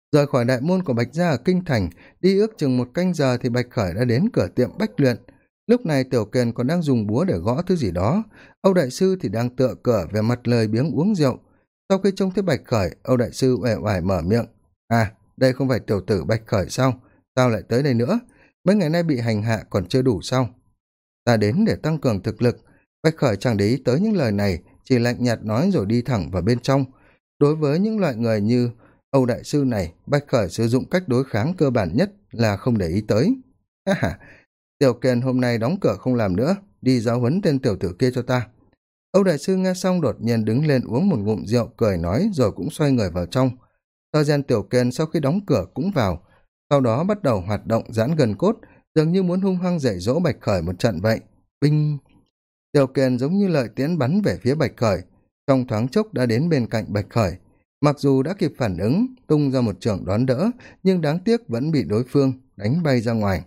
Rời khỏi đại môn của Bạch gia ở kinh thành, đi ước chừng một canh giờ thì Bạch Khởi đã đến cửa tiệm bách luyện. Lúc này Tiểu Kiền còn đang dùng búa để gõ thứ gì đó, Âu đại sư thì đang tựa cửa về mặt lời biếng uống rượu. Sau khi trông thấy Bạch Khởi, Âu đại sư uể oải mở miệng: "À, đây không phải tiểu tử Bạch Khởi sao? Sao lại tới đây nữa? Mấy ngày nay bị hành hạ còn chưa đủ sao?" "Ta đến để tăng cường thực lực." Bạch Khởi chẳng để ý tới những lời này, chỉ lạnh nhạt nói rồi đi thẳng vào bên trong. Đối với những loại người như Âu đại sư này, Bạch Khởi sử dụng cách đối kháng cơ bản nhất là không để ý tới. Ha ha, Tiểu Kiền hôm nay đóng cửa không làm nữa, đi giáo huấn tên tiểu tử kia cho ta. Âu đại sư nghe xong đột nhiên đứng lên uống một ngụm rượu, cười nói rồi cũng xoay người vào trong. Thời gian Tiểu Kiền sau khi đóng cửa cũng vào, sau đó bắt đầu hoạt động giãn gần cốt, dường như muốn hung hăng dạy dỗ Bạch Khởi một trận vậy. Binh! Tiểu Kiền giống như lợi tiễn bắn về phía Bạch Khởi, trong thoáng chốc đã đến bên cạnh Bạch Khởi. Mặc dù đã kịp phản ứng, tung ra một chưởng đón đỡ, nhưng đáng tiếc vẫn bị đối phương đánh bay ra ngoài.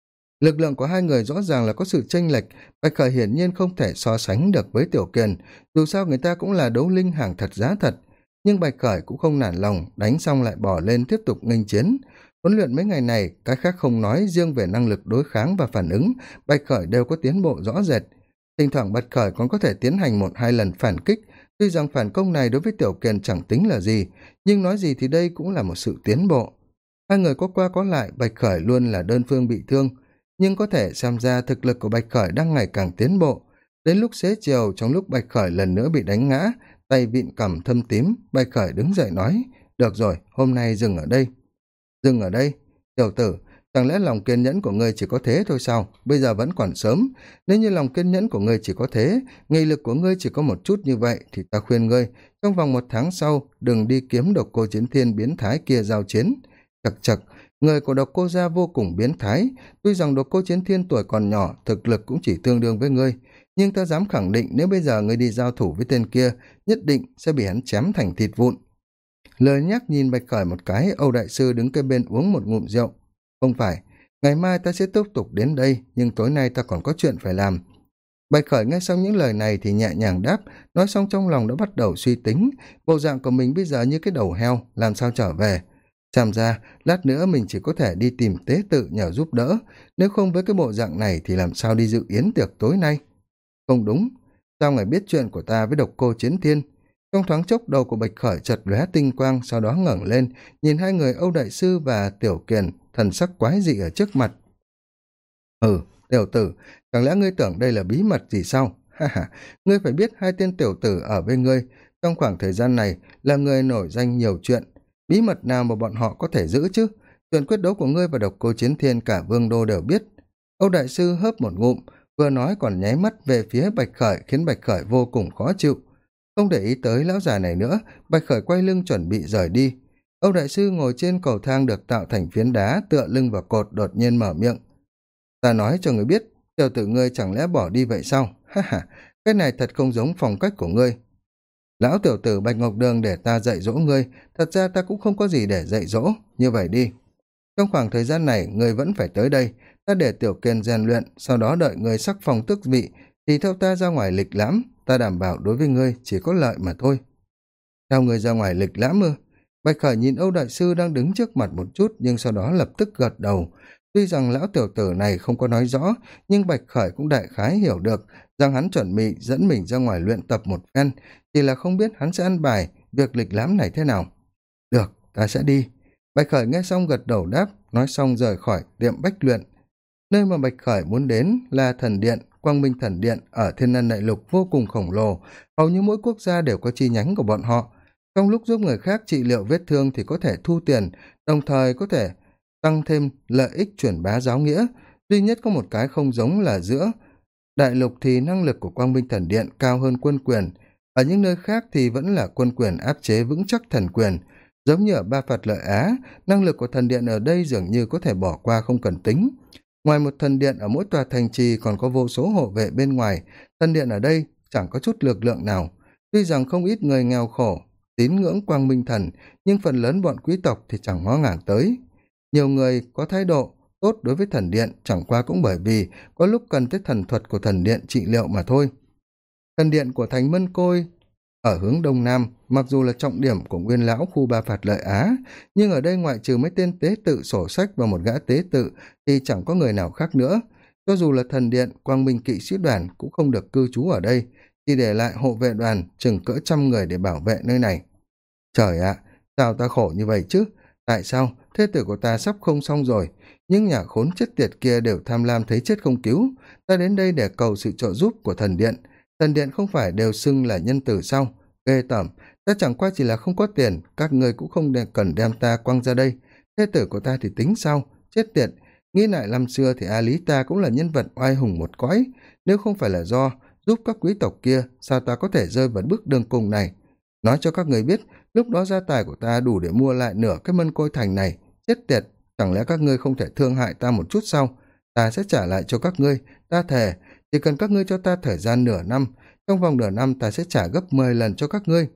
Lực lượng của hai người rõ ràng là có sự chênh lệch, Bạch Khởi hiển nhiên không thể so sánh được với Tiểu Kiền, dù sao người ta cũng là đấu linh hàng thật giá thật. Nhưng Bạch Khởi cũng không nản lòng, đánh xong lại bỏ lên tiếp tục nghênh chiến. Huấn luyện mấy ngày này, cái khác không nói, riêng về năng lực đối kháng và phản ứng, Bạch Khởi đều có tiến bộ rõ rệt. Thỉnh thoảng Bạch Khởi còn có thể tiến hành một hai lần phản kích, tuy rằng phản công này đối với Tiểu Kiền chẳng tính là gì, nhưng nói gì thì đây cũng là một sự tiến bộ. Hai người có qua có lại, Bạch Khởi luôn là đơn phương bị thương, nhưng có thể xem ra thực lực của Bạch Khởi đang ngày càng tiến bộ. Đến lúc xế chiều, trong lúc Bạch Khởi lần nữa bị đánh ngã, tay vịn cằm thâm tím, Bạch Khởi đứng dậy nói: "Được rồi, hôm nay dừng ở đây." "Dừng ở đây? Tiểu tử, chẳng lẽ lòng kiên nhẫn của ngươi chỉ có thế thôi sao? Bây giờ vẫn còn sớm. Nếu như lòng kiên nhẫn của ngươi chỉ có thế, nghị lực của ngươi chỉ có một chút như vậy, thì ta khuyên ngươi, trong vòng 1 tháng sau, đừng đi kiếm Độc Cô Chiến Thiên biến thái kia giao chiến. Chậc chậc, người của Độc Cô gia vô cùng biến thái. Tuy rằng Độc Cô Chiến Thiên tuổi còn nhỏ, thực lực cũng chỉ tương đương với ngươi, nhưng ta dám khẳng định nếu bây giờ ngươi đi giao thủ với tên kia, nhất định sẽ bị hắn chém thành thịt vụn." Lời nhắc nhìn Bạch Khởi một cái, Âu đại sư đứng kế bên uống một ngụm rượu. "Không phải, ngày mai ta sẽ tiếp tục đến đây, nhưng tối nay ta còn có chuyện phải làm." Bạch Khởi nghe xong những lời này thì nhẹ nhàng đáp, nói xong trong lòng đã bắt đầu suy tính, bộ dạng của mình bây giờ như cái đầu heo, làm sao trở về. Xem ra, lát nữa mình chỉ có thể đi tìm tế tự nhờ giúp đỡ, nếu không với cái bộ dạng này thì làm sao đi dự yến tiệc tối nay. Không đúng, sao ngài biết chuyện của ta với Độc Cô Chiến Thiên? Trong thoáng chốc đầu của Bạch Khởi chợt lóe tinh quang, sau đó ngẩng lên, nhìn hai người Âu đại sư và Tiểu Kiền, thần sắc quái dị ở trước mặt. "Ừ, tiểu tử, chẳng lẽ ngươi tưởng đây là bí mật gì sao? Ha ha, ngươi phải biết hai tên tiểu tử ở với ngươi, trong khoảng thời gian này là người nổi danh nhiều chuyện. Bí mật nào mà bọn họ có thể giữ chứ? Chuyện quyết đấu của ngươi và Độc Cô Chiến Thiên cả Vương Đô đều biết." Âu đại sư hớp một ngụm, vừa nói còn nháy mắt về phía Bạch Khởi, khiến Bạch Khởi vô cùng khó chịu. Không để ý tới lão già này nữa, Bạch Khởi quay lưng chuẩn bị rời đi. Âu đại sư ngồi trên cầu thang được tạo thành phiến đá, tựa lưng vào cột, đột nhiên mở miệng: "Ta nói cho người biết, tiểu tử ngươi chẳng lẽ bỏ đi vậy sao? Ha ha, cái này thật không giống phong cách của ngươi. Lão tiểu tử Bạch Ngọc Đường để ta dạy dỗ ngươi, thật ra ta cũng không có gì để dạy dỗ, như vậy đi. Trong khoảng thời gian này, ngươi vẫn phải tới đây, ta để Tiểu Kiền rèn luyện, sau đó đợi ngươi sắc phong tước vị, thì theo ta ra ngoài lịch lãm, ta đảm bảo đối với ngươi chỉ có lợi mà thôi." "Theo ngươi ra ngoài lịch lãm ư?" Bạch Khởi nhìn Âu đại sư đang đứng trước mặt một chút, nhưng sau đó lập tức gật đầu. Tuy rằng lão tiểu tử này không có nói rõ, nhưng Bạch Khởi cũng đại khái hiểu được rằng hắn chuẩn bị dẫn mình ra ngoài luyện tập một phen, chỉ là không biết hắn sẽ ăn bài việc lịch lãm này thế nào. "Được, ta sẽ đi." Bạch Khởi nghe xong gật đầu đáp, nói xong rời khỏi tiệm bách luyện. Nơi mà Bạch Khởi muốn đến là thần điện, Quang Minh Thần Điện ở Thiên Ân Đại Lục vô cùng khổng lồ, hầu như mỗi quốc gia đều có chi nhánh của bọn họ. Trong lúc giúp người khác trị liệu vết thương thì có thể thu tiền, đồng thời có thể tăng thêm lợi ích truyền bá giáo nghĩa. Duy nhất có một cái không giống là giữa đại lục thì năng lực của Quang Minh Thần Điện cao hơn quân quyền, ở những nơi khác thì vẫn là quân quyền áp chế vững chắc thần quyền. Giống như ở Ba Phạt Lợi Á, năng lực của thần điện ở đây dường như có thể bỏ qua không cần tính. Ngoài một thần điện ở mỗi tòa thành trì còn có vô số hộ vệ bên ngoài, thần điện ở đây chẳng có chút lực lượng nào. Tuy rằng không ít người nghèo khổ tín ngưỡng Quang Minh Thần, nhưng phần lớn bọn quý tộc thì chẳng ngó ngàng tới. Nhiều người có thái độ tốt đối với thần điện chẳng qua cũng bởi vì có lúc cần tới thần thuật của thần điện trị liệu mà thôi. Thần điện của thành Mân Côi ở hướng đông nam, mặc dù là trọng điểm của nguyên lão khu Ba Phạt Lợi Á, nhưng ở đây ngoại trừ mấy tên tế tự sổ sách và một gã tế tự thì chẳng có người nào khác nữa. Cho dù là thần điện, quang minh kỵ sĩ đoàn cũng không được cư trú ở đây, chỉ để lại hộ vệ đoàn chừng cỡ 100 người để bảo vệ nơi này. Trời ạ, sao ta khổ như vậy chứ? Tại sao? Thế tử của ta sắp không xong rồi. Những nhà khốn chết tiệt kia đều tham lam thấy chết không cứu. Ta đến đây để cầu sự trợ giúp của thần điện. Thần điện không phải đều xưng là nhân tử sao? Ghê tởm, ta chẳng qua chỉ là không có tiền, các người cũng không cần đem ta quăng ra đây. Thế tử của ta thì tính sao? Chết tiệt, nghĩ lại năm xưa thì A Lý ta cũng là nhân vật oai hùng một cõi. Nếu không phải là do giúp các quý tộc kia, sao ta có thể rơi vào bước đường cùng này? Nói cho các người biết, lúc đó gia tài của ta đủ để mua lại nửa cái Mân Côi Thành này. Chết tiệt, chẳng lẽ các ngươi không thể thương hại ta một chút sao? Ta sẽ trả lại cho các ngươi, ta thề, chỉ cần các ngươi cho ta thời gian nửa năm, trong vòng nửa năm ta sẽ trả gấp 10 lần cho các ngươi.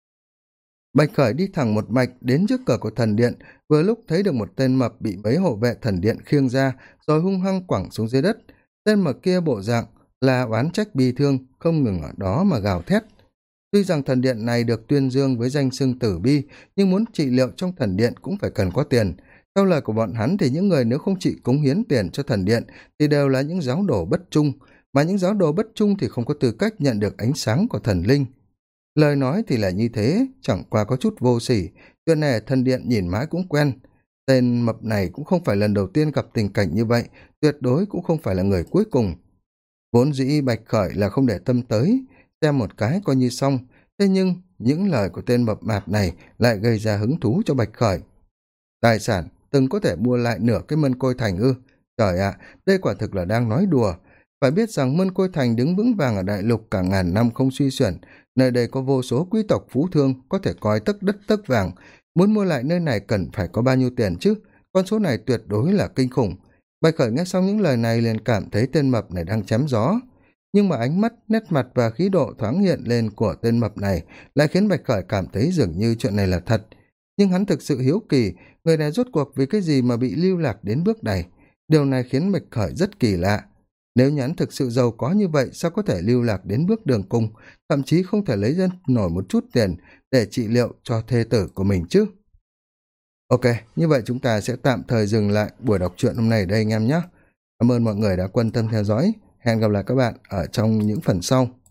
Bạch Khởi đi thẳng một mạch đến trước cửa của thần điện, vừa lúc thấy được một tên mập bị mấy hộ vệ thần điện khiêng ra, rồi hung hăng quẳng xuống dưới đất. Tên mập kia bộ dạng là oán trách bi thương, không ngừng ở đó mà gào thét. Tuy rằng thần điện này được tuyên dương với danh xưng tử bi, nhưng muốn trị liệu trong thần điện cũng phải cần có tiền. Theo lời của bọn hắn thì những người nếu không chịu cống hiến tiền cho thần điện thì đều là những giáo đồ bất trung, mà những giáo đồ bất trung thì không có tư cách nhận được ánh sáng của thần linh. Lời nói thì là như thế, chẳng qua có chút vô sỉ, chuyện này ở thần điện nhìn mãi cũng quen. Tên mập này cũng không phải lần đầu tiên gặp tình cảnh như vậy, tuyệt đối cũng không phải là người cuối cùng. Vốn dĩ Bạch Khởi là không để tâm tới, xem một cái coi như xong, thế nhưng những lời của tên mập mạp này lại gây ra hứng thú cho Bạch Khởi. Tài sản từng có thể mua lại nửa cái Mân Côi Thành ư? Trời ạ, đây quả thực là đang nói đùa. Phải biết rằng Mân Côi Thành đứng vững vàng ở đại lục cả ngàn năm không suy chuyển, nơi đây có vô số quý tộc phú thương có thể coi tấc đất tấc vàng. Muốn mua lại nơi này cần phải có bao nhiêu tiền chứ? Con số này tuyệt đối là kinh khủng. Bạch Khởi nghe xong những lời này liền cảm thấy tên mập này đang chém gió. Nhưng mà ánh mắt, nét mặt và khí độ thoáng hiện lên của tên mập này lại khiến Bạch Khởi cảm thấy dường như chuyện này là thật. Nhưng hắn thực sự hiếu kỳ, người này rốt cuộc vì cái gì mà bị lưu lạc đến bước này. Điều này khiến Bạch Khởi rất kỳ lạ. Nếu như hắn thực sự giàu có như vậy, sao có thể lưu lạc đến bước đường cùng, thậm chí không thể lấy ra nổi một chút tiền để trị liệu cho thê tử của mình chứ? Ok, như vậy chúng ta sẽ tạm thời dừng lại buổi đọc truyện hôm nay ở đây anh em nhé. Cảm ơn mọi người đã quan tâm theo dõi. Hẹn gặp lại các bạn ở trong những phần sau.